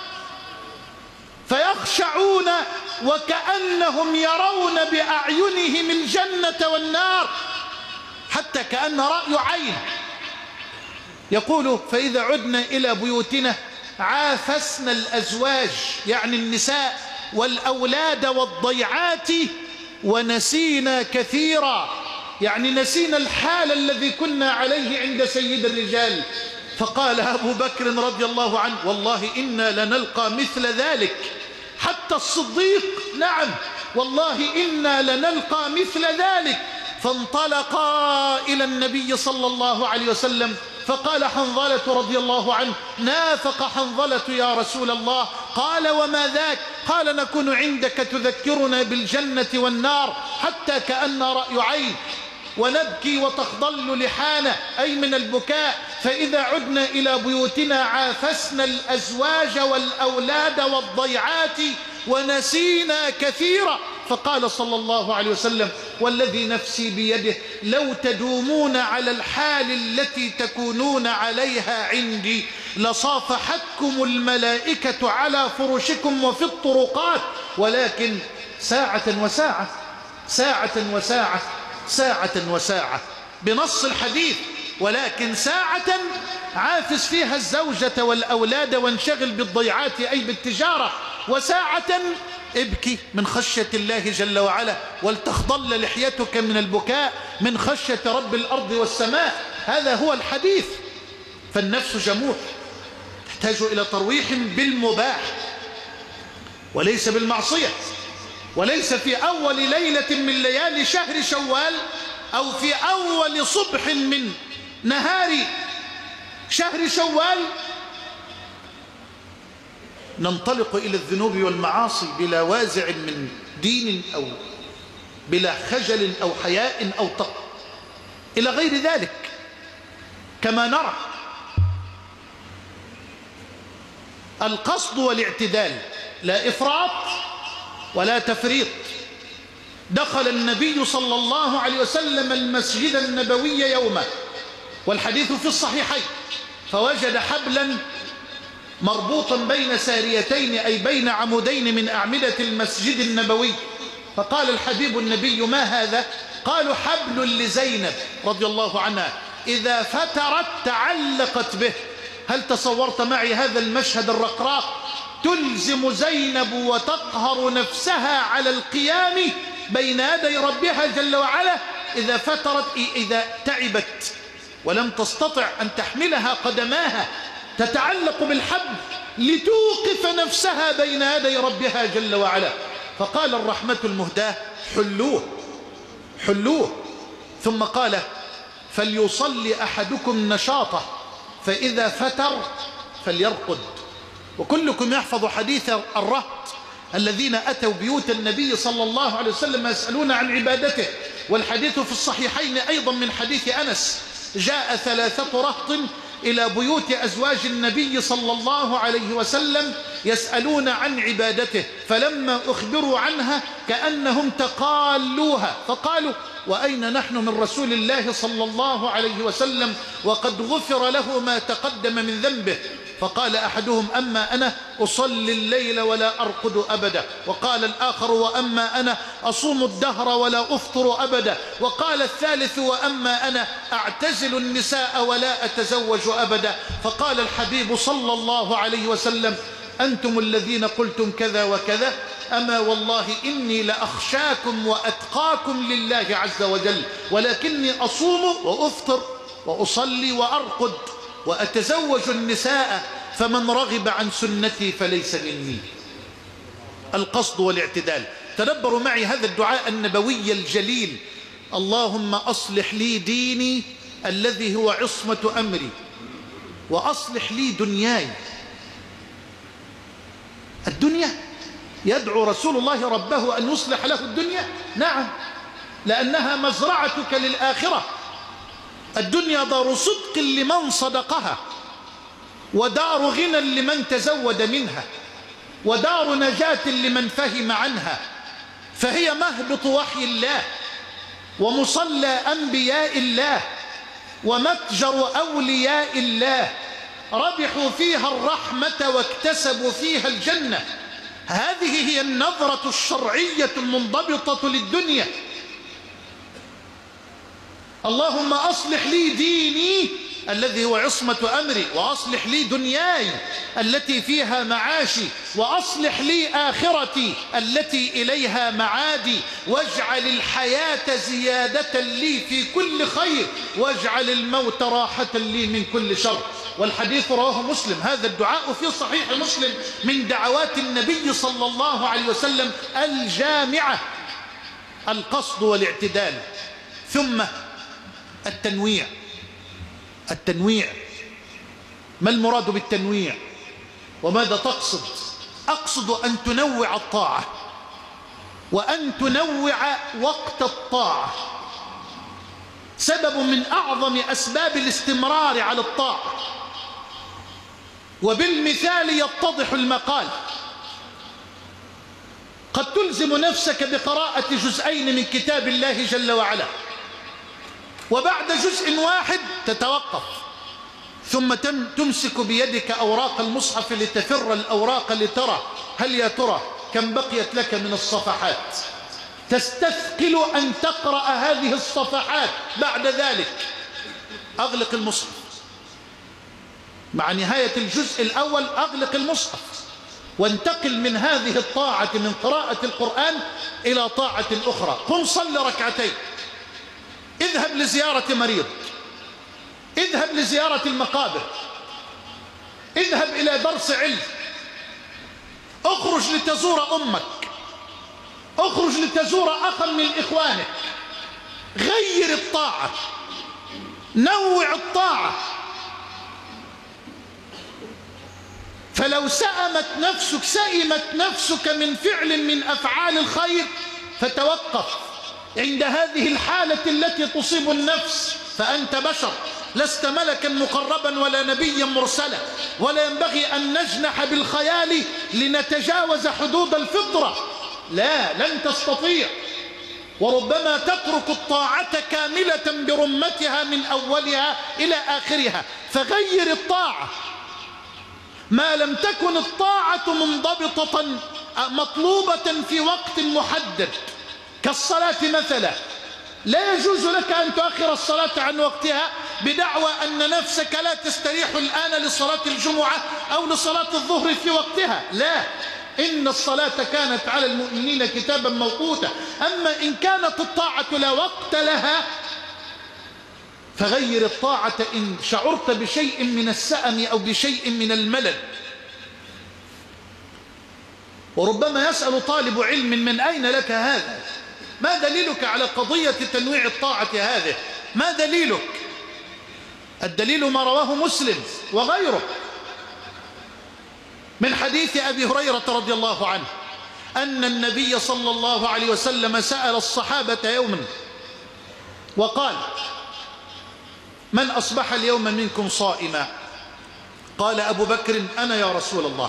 فيخشعون وكأنهم يرون بأعينهم الجنة والنار حتى كأن رأي عين. يقول: فإذا عدنا إلى بيوتنا عافسنا الأزواج، يعني النساء والأولاد والضيعات، ونسينا كثيرا، يعني نسينا الحال الذي كنا عليه عند سيد الرجال. فقال أبو بكر رضي الله عنه: والله إنا لنلقى مثل ذلك. حتى الصديق: نعم والله إنا لنلقى مثل ذلك. فانطلقا إلى النبي صلى الله عليه وسلم، فقال حنظلة رضي الله عنه: نافق حنظلة يا رسول الله. قال: وما ذاك؟ قال: نكون عندك تذكرنا بالجنة والنار حتى كأن رأي عين، ونبكي وتخضل لحانا، أي من البكاء، فإذا عدنا إلى بيوتنا عافسنا الأزواج والأولاد والضيعات ونسينا كثيرا. فقال صلى الله عليه وسلم: والذي نفسي بيده لو تدومون على الحال التي تكونون عليها عندي لصافحتكم الملائكة على فرشكم وفي الطرقات، ولكن ساعة وساعة، ساعة وساعة، ساعة وساعة، بنص الحديث. ولكن ساعة عافس فيها الزوجة والأولاد وانشغل بالضيعات أي بالتجارة، وساعة ابكي من خشية الله جل وعلا، ولتخضل لحيتك من البكاء من خشية رب الأرض والسماء. هذا هو الحديث. فالنفس جموح تحتاج إلى ترويح بالمباح وليس بالمعصية، وليس في أول ليلة من ليالي شهر شوال أو في أول صبح من نهار شهر شوال ننطلق إلى الذنوب والمعاصي بلا وازع من دين أو بلا خجل أو حياء أو إلى غير ذلك. كما نرى القصد والاعتدال، لا إفراط ولا تفريط. دخل النبي صلى الله عليه وسلم المسجد النبوي يوما، والحديث في الصحيحين، فوجد حبلا مربوطا بين ساريتين أي بين عمودين من أعمدة المسجد النبوي. فقال الحبيب النبي: ما هذا؟ قالوا: حبل لزينب رضي الله عنها، إذا فترت تعلقت به. هل تصورت معي هذا المشهد الرقراق؟ تلزم زينب وتقهر نفسها على القيام بين يدي ربها جل وعلا إذا فترت، إذا تعبت ولم تستطع أن تحملها قدماها، تتعلق بالحبل لتوقف نفسها بين يدي ربها جل وعلا. فقال الرحمة المهداة: حلوه حلوه. ثم قال: فليصلي أحدكم نشاطه، فإذا فتر فليرقد. وكلكم يحفظ حديث الرهط الذين أتوا بيوت النبي صلى الله عليه وسلم يسألون عن عبادته، والحديث في الصحيحين أيضا من حديث أنس: جاء 3 رهط إلى بيوت أزواج النبي صلى الله عليه وسلم يسألون عن عبادته، فلما أخبروا عنها كأنهم تقالوها، فقالوا: وأين نحن من رسول الله صلى الله عليه وسلم وقد غفر له ما تقدم من ذنبه؟ فقال أحدهم: أما أنا أصلي الليل ولا أرقد أبدا. وقال الآخر: وأما أنا أصوم الدهر ولا أفطر أبدا. وقال الثالث: وأما أنا أعتزل النساء ولا أتزوج أبدا. فقال الحبيب صلى الله عليه وسلم: أنتم الذين قلتم كذا وكذا، أما والله إني لأخشاكم وأتقاكم لله عز وجل، ولكني أصوم وأفطر وأصلي وأرقد وأتزوج النساء، فمن رغب عن سنتي فليس مني. القصد والاعتدال. تدبروا معي هذا الدعاء النبوي الجليل: اللهم أصلح لي ديني الذي هو عصمة أمري، وأصلح لي دنياي. الدنيا يدعو رسول الله ربه أن يصلح له الدنيا؟ نعم، لأنها مزرعتك للآخرة. الدنيا دار صدق لمن صدقها، ودار غنى لمن تزود منها، ودار نجاة لمن فهم عنها، فهي مهبط وحي الله ومصلى أنبياء الله ومتجر أولياء الله، ربحوا فيها الرحمة واكتسبوا فيها الجنة. هذه هي النظرة الشرعية المنضبطة للدنيا. اللهم أصلح لي ديني الذي هو عصمة أمري، وأصلح لي دنياي التي فيها معاشي، وأصلح لي آخرتي التي إليها معادي، واجعل الحياة زيادة لي في كل خير، واجعل الموت راحة لي من كل شر. والحديث رواه مسلم، هذا الدعاء في صحيح مسلم من دعوات النبي صلى الله عليه وسلم الجامعة. القصد والاعتدال. ثم التنويع. التنويع، ما المراد بالتنويع وماذا تقصد؟ أقصد أن تنوع الطاعة، وأن تنوع وقت الطاعة. سبب من أعظم أسباب الاستمرار على الطاعة. وبالمثال يتضح المقال. قد تلزم نفسك بقراءة جزئين من كتاب الله جل وعلا، وبعد جزء واحد تتوقف، ثم تمسك بيدك أوراق المصحف لتفر الأوراق لترى هل يا ترى كم بقيت لك من الصفحات. تستثقل أن تقرأ هذه الصفحات، بعد ذلك أغلق المصحف. مع نهاية الجزء الأول أغلق المصحف وانتقل من هذه الطاعة من قراءة القرآن إلى طاعة أخرى. قم صل ركعتين، اذهب لزيارة مريض، اذهب لزيارة المقابر، اذهب إلى درس علم، اخرج لتزور أمك، اخرج لتزور أخا من إخوانك. غير الطاعة، نوع الطاعة. فلو سئمت نفسك من فعل من أفعال الخير فتوقف عند هذه الحالة التي تصيب النفس، فأنت بشر، لست ملكا مقربا ولا نبيا مرسلا، ولا ينبغي أن نجنح بالخيال لنتجاوز حدود الفطرة. لا، لن تستطيع. وربما تترك الطاعة كاملة برمتها من أولها إلى آخرها. فغير الطاعة ما لم تكن الطاعة منضبطة مطلوبة في وقت محدد، كالصلاة مثلا. لا يجوز لك أن تؤخر الصلاة عن وقتها بدعوى أن نفسك لا تستريح الآن لصلاة الجمعة أو لصلاة الظهر في وقتها. لا، إن الصلاة كانت على المؤمنين كتابا موقوتا. أما إن كانت الطاعة لا وقت لها فغير الطاعة إن شعرت بشيء من السأم أو بشيء من الملل. وربما يسأل طالب علم: من أين لك هذا؟ ما دليلك على قضية تنويع الطاعة هذه؟ ما دليلك؟ الدليل ما رواه مسلم وغيره من حديث أبي هريرة رضي الله عنه أن النبي صلى الله عليه وسلم سأل الصحابة يوما وقال: من أصبح اليوم منكم صائما؟ قال أبو بكر: أنا يا رسول الله.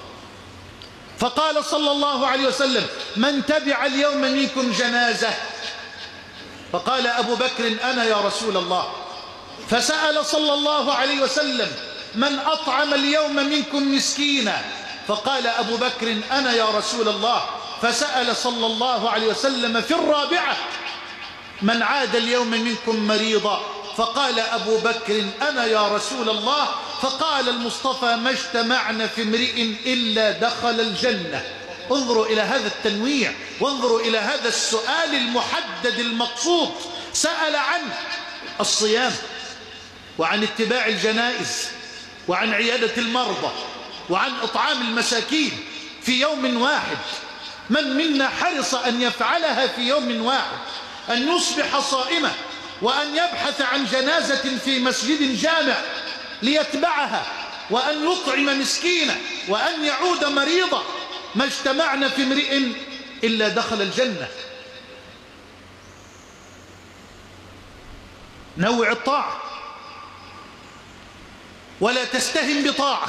فقال صلى الله عليه وسلم: من تبع اليوم منكم جنازة؟ فقال أبو بكر: أنا يا رسول الله. فسأل صلى الله عليه وسلم: من أطعم اليوم منكم مسكينا؟ فقال أبو بكر: أنا يا رسول الله. فسأل صلى الله عليه وسلم في الرابعة: من عاد اليوم منكم مريضا؟ فقال أبو بكر: أنا يا رسول الله. فقال المصطفى: ما اجتمعنا في امرئ إلا دخل الجنة. انظروا إلى هذا التنويع، وانظروا إلى هذا السؤال المحدد المقصود. سأل عن الصيام، وعن اتباع الجنائز، وعن عيادة المرضى، وعن إطعام المساكين في يوم واحد. من منا حرص أن يفعلها في يوم واحد؟ أن يصبح صائما، وأن يبحث عن جنازة في مسجد جامع ليتبعها، وأن يطعم مسكينا، وأن يعود مريضا. ما اجتمعنا في امرئ إلا دخل الجنة. نوع الطاعة، ولا تستهن بطاعة،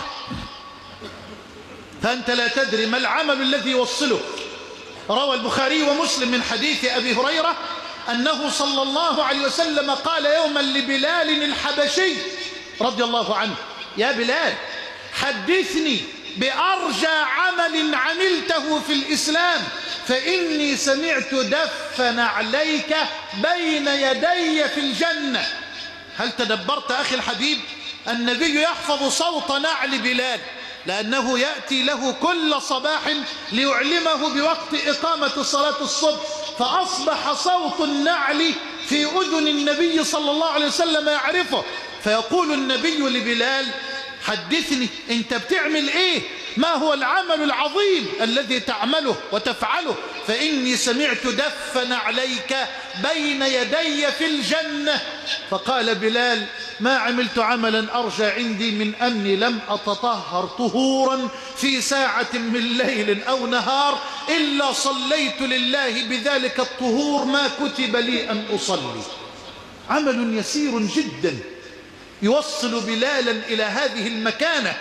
فأنت لا تدري ما العمل الذي يوصلك. روى البخاري ومسلم من حديث أبي هريرة أنه صلى الله عليه وسلم قال يوما لبلال الحبشي رضي الله عنه: يا بلال، حدثني بأرجى عمل عملته في الإسلام، فإني سمعت دف نعليك بين يدي في الجنة. هل تدبرت أخي الحبيب؟ النبي يحفظ صوت نعل بلال، لأنه يأتي له كل صباح ليعلمه بوقت إقامة صلاة الصبح، فأصبح صوت النعل في أذن النبي صلى الله عليه وسلم يعرفه. فيقول النبي لبلال: حدثني، انت بتعمل ايه؟ ما هو العمل العظيم الذي تعمله وتفعله؟ فإني سمعت دف نعليك بين يدي في الجنة. فقال بلال: ما عملت عملا أرجى عندي من أني لم أتطهر طهورا في ساعة من ليل أو نهار إلا صليت لله بذلك الطهور ما كتب لي أن أصلي. عمل يسير جدا يوصل بلالا إلى هذه المكانة،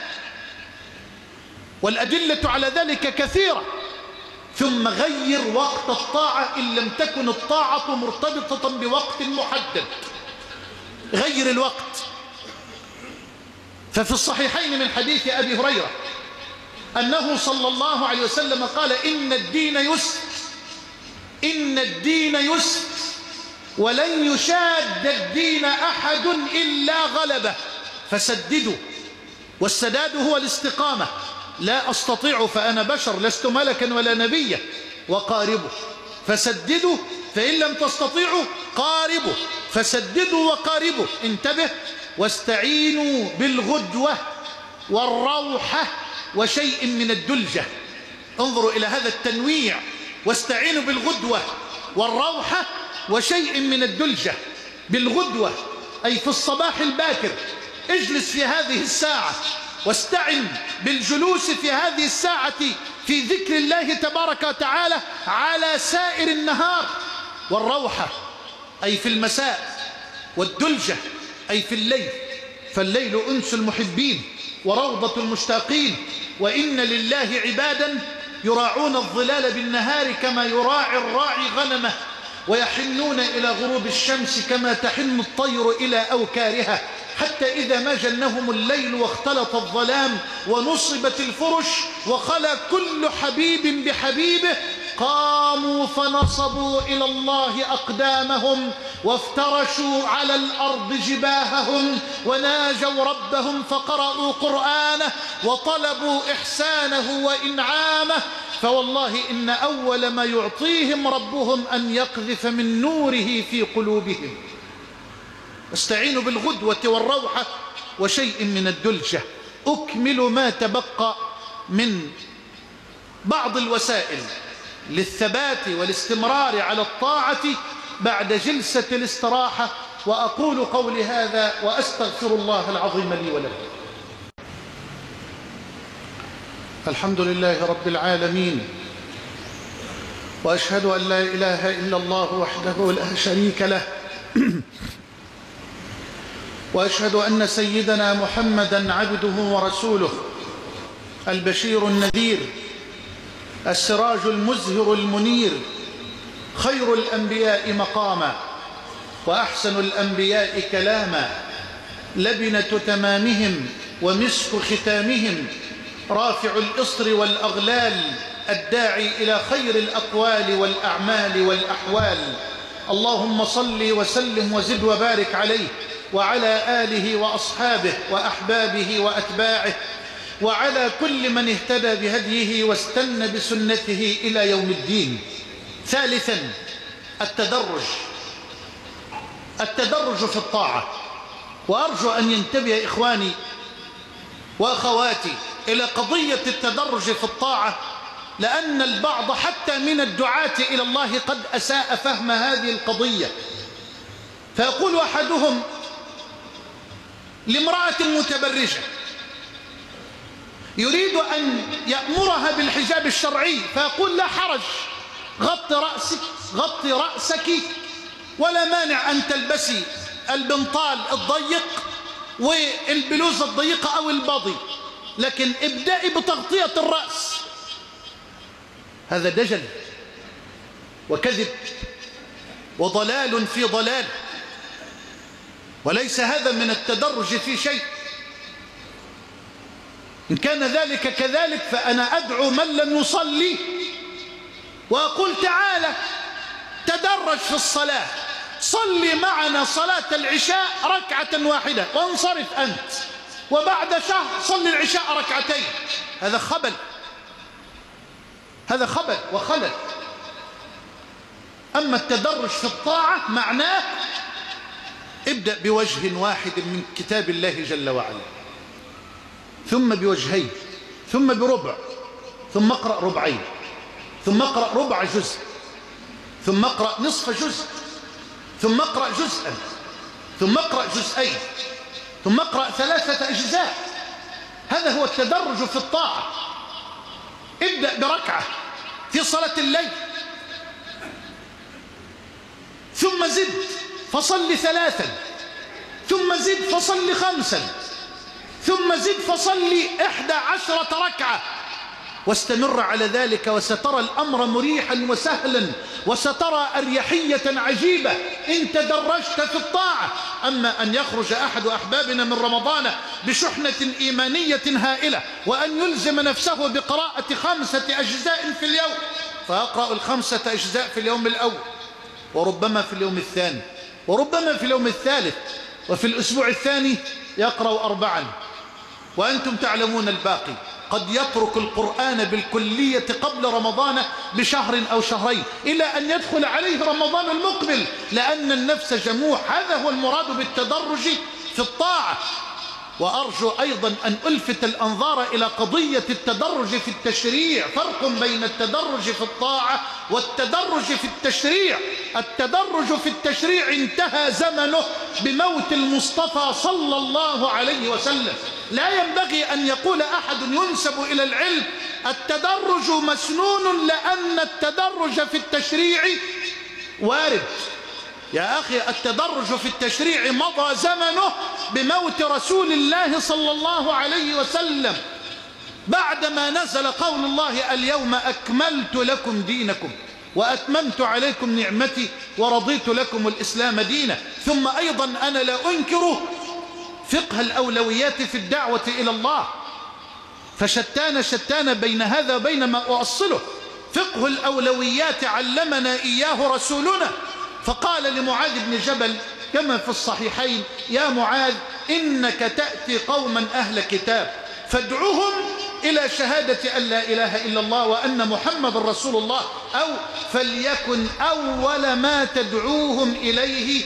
والأدلة على ذلك كثيرة. ثم غير وقت الطاعة إن لم تكن الطاعة مرتبطة بوقت محدد، غير الوقت. ففي الصحيحين من حديث أبي هريرة أنه صلى الله عليه وسلم قال: إن الدين يسر، إن الدين يسر، ولن يشاد الدين أحد إلا غلبه، فسددوا. والسداد هو الاستقامة لا أستطيع فأنا بشر لست ملكا ولا نبيا. وقاربوا فسددوا، فإن لم تستطيعوا قاربوا فسددوا وقاربوا. انتبه. واستعينوا بالغدوة والروحة وشيء من الدلجة. انظروا إلى هذا التنويع. واستعينوا بالغدوة والروحة وشيء من الدلجة. بالغدوة أي في الصباح الباكر، اجلس في هذه الساعة، واستعن بالجلوس في هذه الساعة في ذكر الله تبارك وتعالى على سائر النهار. والروحة أي في المساء، والدلجة أي في الليل، فالليل أنس المحبين وروضة المشتاقين. وإن لله عبادا يراعون الظلال بالنهار كما يراعي الراعي غنمه، ويحنون إلى غروب الشمس كما تحن الطير إلى أوكارها، حتى إذا ما جنهم الليل واختلط الظلام ونصبت الفرش وخلى كل حبيب بحبيبه، قاموا فنصبوا إلى الله أقدامهم وافترشوا على الأرض جباههم وناجوا ربهم فقرأوا قرآنه وطلبوا إحسانه وإنعامه. فوالله إن أول ما يعطيهم ربهم أن يقذف من نوره في قلوبهم. استعينوا بالغدوة والروحة وشيء من الدلجة. أكمل ما تبقى من بعض الوسائل للثبات والاستمرار على الطاعة بعد جلسة الاستراحة، وأقول قولي هذا وأستغفر الله العظيم لي ولكم. الحمد لله رب العالمين، وأشهد أن لا إله إلا الله وحده لا شريك له، وأشهد أن سيدنا محمدا عبده ورسوله، البشير النذير، السراج المزهر المنير، خير الأنبياء مقاما وأحسن الأنبياء كلاما، لبنة تمامهم ومسك ختامهم، رافع الإصر والأغلال، الداعي إلى خير الأقوال والأعمال والأحوال. اللهم صل وسلم وزد وبارك عليه وعلى آله وأصحابه وأحبابه وأتباعه وعلى كل من اهتدى بهديه واستنى بسنته إلى يوم الدين. ثالثا، التدرج في الطاعة. وأرجو أن ينتبه إخواني وأخواتي إلى قضية التدرج في الطاعة، لأن البعض حتى من الدعاة إلى الله قد أساء فهم هذه القضية. فيقول أحدهم لامرأة متبرجة يريد أن يأمرها بالحجاب الشرعي، فيقول لا حرج، غطي رأسك ولا مانع أن تلبسي البنطال الضيق والبلوزة الضيقة أو الباضي، لكن ابدأي بتغطية الرأس. هذا دجل وكذب وضلال في ضلال، وليس هذا من التدرج في شيء. إن كان ذلك كذلك فأنا أدعو من لم يصلي وأقول تعالى تدرج في الصلاة، صلي معنا صلاة العشاء ركعة واحدة وانصرف أنت، وبعد شهر صلي العشاء ركعتين. هذا خبل، هذا خبل وخلل. أما التدرج في الطاعة معناه ابدأ بوجه واحد من كتاب الله جل وعلا، ثم بوجهين، ثم بربع، ثم اقرأ ربعين، ثم اقرأ ربع جزء، ثم اقرأ نصف جزء، ثم اقرأ جزءا، ثم اقرأ جزئين، ثم اقرأ 3 أجزاء. هذا هو التدرج في الطاعة. ابدأ بركعة في صلاة الليل، ثم زد فصل 3، ثم زد فصل 5، ثم زد فصل 11 ركعة، واستمر على ذلك، وسترى الأمر مريحا وسهلا، وسترى أريحية عجيبة إن تدرجت في الطاعة. أما أن يخرج أحد أحبابنا من رمضان بشحنة إيمانية هائلة، وأن يلزم نفسه بقراءة 5 أجزاء في اليوم، فيقرأ 5 أجزاء في اليوم الأول، وربما في اليوم الثاني، وربما في اليوم الثالث، وفي الأسبوع الثاني يقرأ 4، وأنتم تعلمون الباقي. قد يترك القرآن بالكلية قبل رمضان بشهر أو شهرين إلى أن يدخل عليه رمضان المقبل، لأن النفس جموح. هذا هو المراد بالتدرج في الطاعة. وأرجو أيضا أن ألفت الأنظار إلى قضية التدرج في التشريع. فرق بين التدرج في الطاعة والتدرج في التشريع. التدرج في التشريع انتهى زمنه بموت المصطفى صلى الله عليه وسلم. لا ينبغي أن يقول أحد ينسب إلى العلم التدرج مسنون، لأن التدرج في التشريع وارد. يا أخي التدرج في التشريع مضى زمنه بموت رسول الله صلى الله عليه وسلم، بعدما نزل قول الله اليوم أكملت لكم دينكم وأتممت عليكم نعمتي ورضيت لكم الإسلام دينا. ثم أيضا أنا لا أنكر فقه الأولويات في الدعوة إلى الله، فشتان بين هذا وبين ما أؤصله. فقه الأولويات علمنا إياه رسولنا، فقال لمعاذ بن جبل كما في الصحيحين: يا معاذ إنك تأتي قوما أهل كتاب فادعوهم إلى شهادة أن لا إله إلا الله وأن محمد رسول الله، أو فليكن أول ما تدعوهم إليه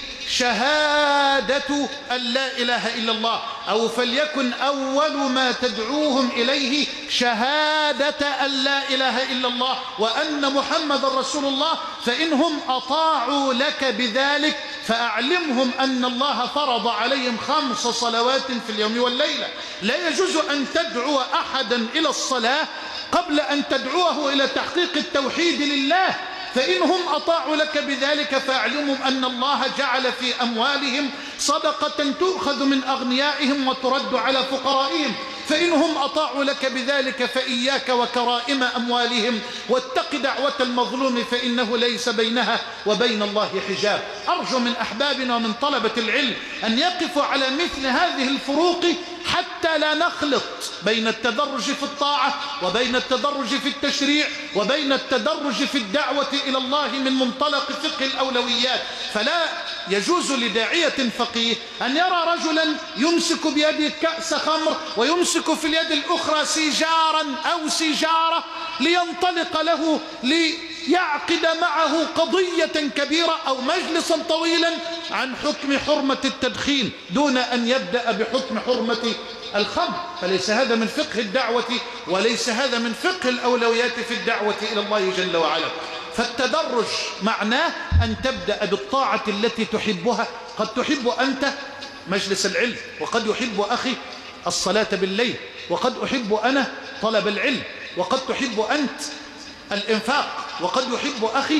شهادة أن لا إله إلا الله، أو فليكن أول ما تدعوهم إليه شهادة أن لا إله إلا الله وأن محمد رسول الله. فإنهم أطاعوا لك بذلك فأعلمهم أن الله فرض عليهم 5 صلوات في اليوم والليلة. لا يجوز أن تدعو أحدا إلى الصلاة قبل أن تدعوه إلى تحقيق التوحيد لله. فإنهم أطاعوا لك بذلك فأعلمهم أن الله جعل في أموالهم صدقة تؤخذ من أغنيائهم وترد على فقرائهم. فإنهم أطاعوا لك بذلك فإياك وكرائم أموالهم، واتق دعوة المظلوم فإنه ليس بينها وبين الله حجاب. أرجو من أحبابنا ومن طلبة العلم أن يقفوا على مثل هذه الفروق حتى لا نخلط بين التدرج في الطاعة وبين التدرج في التشريع وبين التدرج في الدعوة إلى الله من منطلق فقه الأولويات. فلا يجوز لداعية فقيه أن يرى رجلا يمسك بيده كأس خمر ويمسك في اليد الأخرى سيجارا أو سيجارة لينطلق له ليعقد معه قضية كبيرة أو مجلسا طويلا عن حكم حرمة التدخين دون أن يبدأ بحكم حرمة الخمر. فليس هذا من فقه الدعوة وليس هذا من فقه الأولويات في الدعوة إلى الله جل وعلا. فالتدرج معناه أن تبدأ بالطاعة التي تحبها. قد تحب أنت مجلس العلم، وقد يحب أخي الصلاة بالليل، وقد أحب أنا طلب العلم، وقد تحب أنت الإنفاق، وقد يحب أخي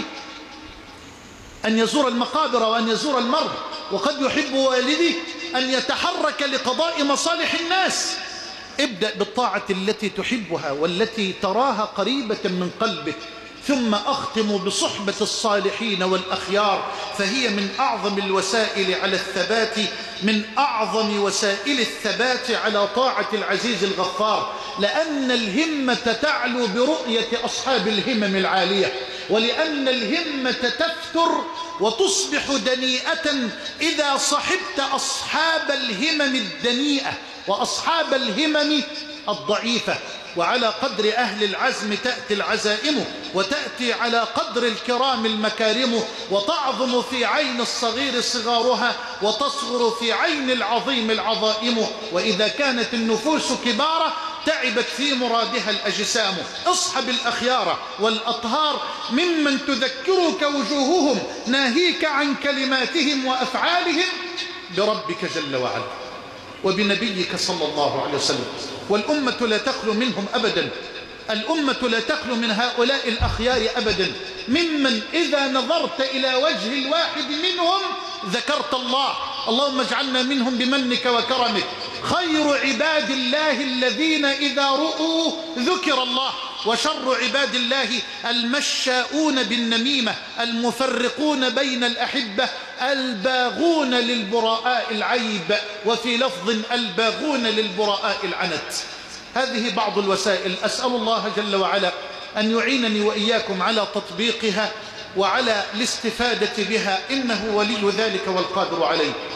أن يزور المقابر وأن يزور المرضى، وقد يحب والدي أن يتحرك لقضاء مصالح الناس. ابدأ بالطاعة التي تحبها والتي تراها قريبة من قلبك، ثم أختم بصحبة الصالحين والأخيار، فهي من أعظم الوسائل على الثبات، من أعظم وسائل الثبات على طاعة العزيز الغفار. لأن الهمة تعلو برؤية أصحاب الهمم العالية، ولأن الهمة تفتر وتصبح دنيئة إذا صحبت أصحاب الهمم الدنيئة وأصحاب الهمم الضعيفة. وعلى قدر أهل العزم تأتي العزائم، وتأتي على قدر الكرام المكارم، وتعظم في عين الصغير صغارها، وتصغر في عين العظيم العظائم. وإذا كانت النفوس كبارة تعبت في مرادها الأجسام. اصحب الأخيار والأطهار ممن تذكرك وجوههم، ناهيك عن كلماتهم وأفعالهم بربك جل وعلا وبنبيك صلى الله عليه وسلم. والأمة لا تخلو منهم أبدا، الأمة لا تخلو من هؤلاء الأخيار أبدا، ممن إذا نظرت إلى وجه الواحد منهم ذكرت الله. اللهم اجعلنا منهم بمنك وكرمك. خير عباد الله الذين إذا رؤوا ذكر الله، وشر عباد الله المشاؤون بالنميمة، المفرقون بين الأحبة، الباغون للبراء العيب، وفي لفظ الباغون للبراء العنت. هذه بعض الوسائل. أسأل الله جل وعلا أن يعينني وإياكم على تطبيقها وعلى الاستفادة بها، إنه ولي ذلك والقادر عليه.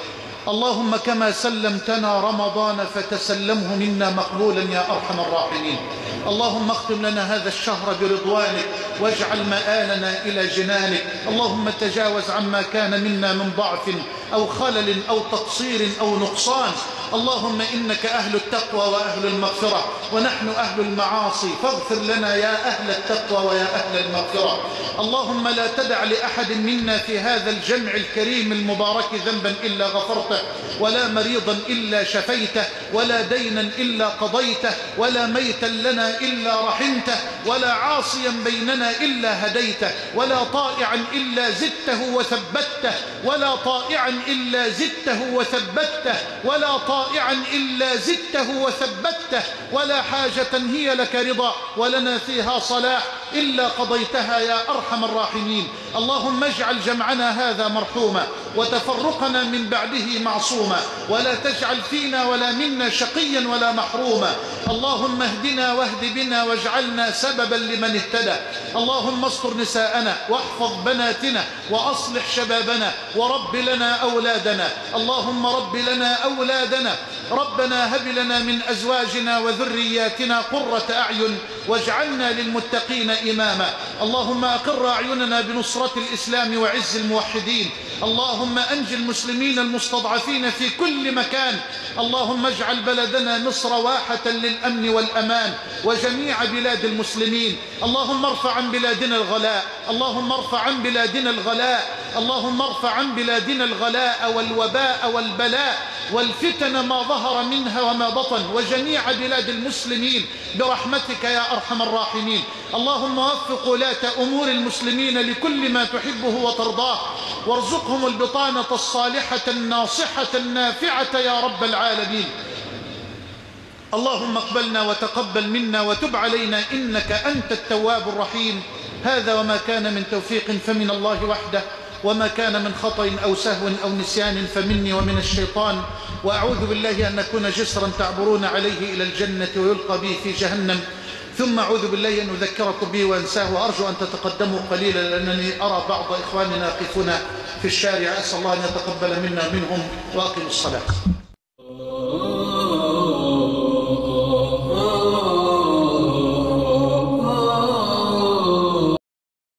اللهم كما سلمتنا رمضان فتسلمه منا مقبولا يا أرحم الراحمين. اللهم اختم لنا هذا الشهر برضوانك واجعل مآلنا إلى جنانك. اللهم تجاوز عما كان منا من ضعف أو خلل أو تقصير أو نقصان. اللهم إنك أهل التقوى وأهل المغفرة ونحن أهل المعاصي، فاغفر لنا يا أهل التقوى ويا أهل المغفرة. اللهم لا تدع لأحد منا في هذا الجمع الكريم المبارك ذنبا إلا غفرته، ولا مريضا إلا شفيته، ولا دينا إلا قضيته، ولا ميتا لنا إلا رحمته، ولا عاصيا بيننا إلا هديته، ولا طائعا إلا زدته وثبته، ولا طائعا إلا زدته وثبته، ولا طائعا إلا زدته وثبته، ولا حاجة هي لك رضا ولنا فيها صلاح إلا قضيتها يا أرحم الراحمين. اللهم اجعل جمعنا هذا مرحوما وتفرقنا من بعده معصوما، ولا تجعل فينا ولا منا شقيا ولا محروما. اللهم اهدنا واهد بنا واجعلنا سببا لمن اهتدى. اللهم استر نساءنا واحفظ بناتنا وأصلح شبابنا ورب لنا أولادنا. اللهم رب لنا أولادنا. ربنا هب لنا من أزواجنا وذرياتنا قرة أعين واجعلنا للمتقين إماما. اللهم أقر أعيننا بنصرة الإسلام وعز الموحدين. اللهم أنجِ المسلمين المستضعفين في كل مكان. اللهم اجعل بلدنا مصر واحة للأمن والأمان وجميع بلاد المسلمين. اللهم ارفع عن بلادنا الغلاء. اللهم ارفع عن بلادنا الغلاء. اللهم ارفع عن بلادنا الغلاء والوباء والبلاء والفتن ما ظهر منها وما بطن وجميع بلاد المسلمين برحمتك يا أرحم الراحمين. اللهم وفق ولاة أمور المسلمين لكل ما تحبه وترضاه، وارزقهم البطانة الصالحة الناصحة النافعة يا رب العالمين. اللهم اقبلنا وتقبل منا وتب علينا إنك أنت التواب الرحيم. هذا وما كان من توفيق فمن الله وحده، وما كان من خطأ أو سهو أو نسيان فمني ومن الشيطان. وأعوذ بالله أن نكون جسرا تعبرون عليه إلى الجنة ويلقى به في جهنم. ثم أعوذ بالله أن أذكركم به وأنساه، وأرجو أن تتقدموا قليلا لأنني أرى بعض إخواننا يقفون في الشارع. أسأل الله أن يتقبل منا منهم وأقم الصلاة.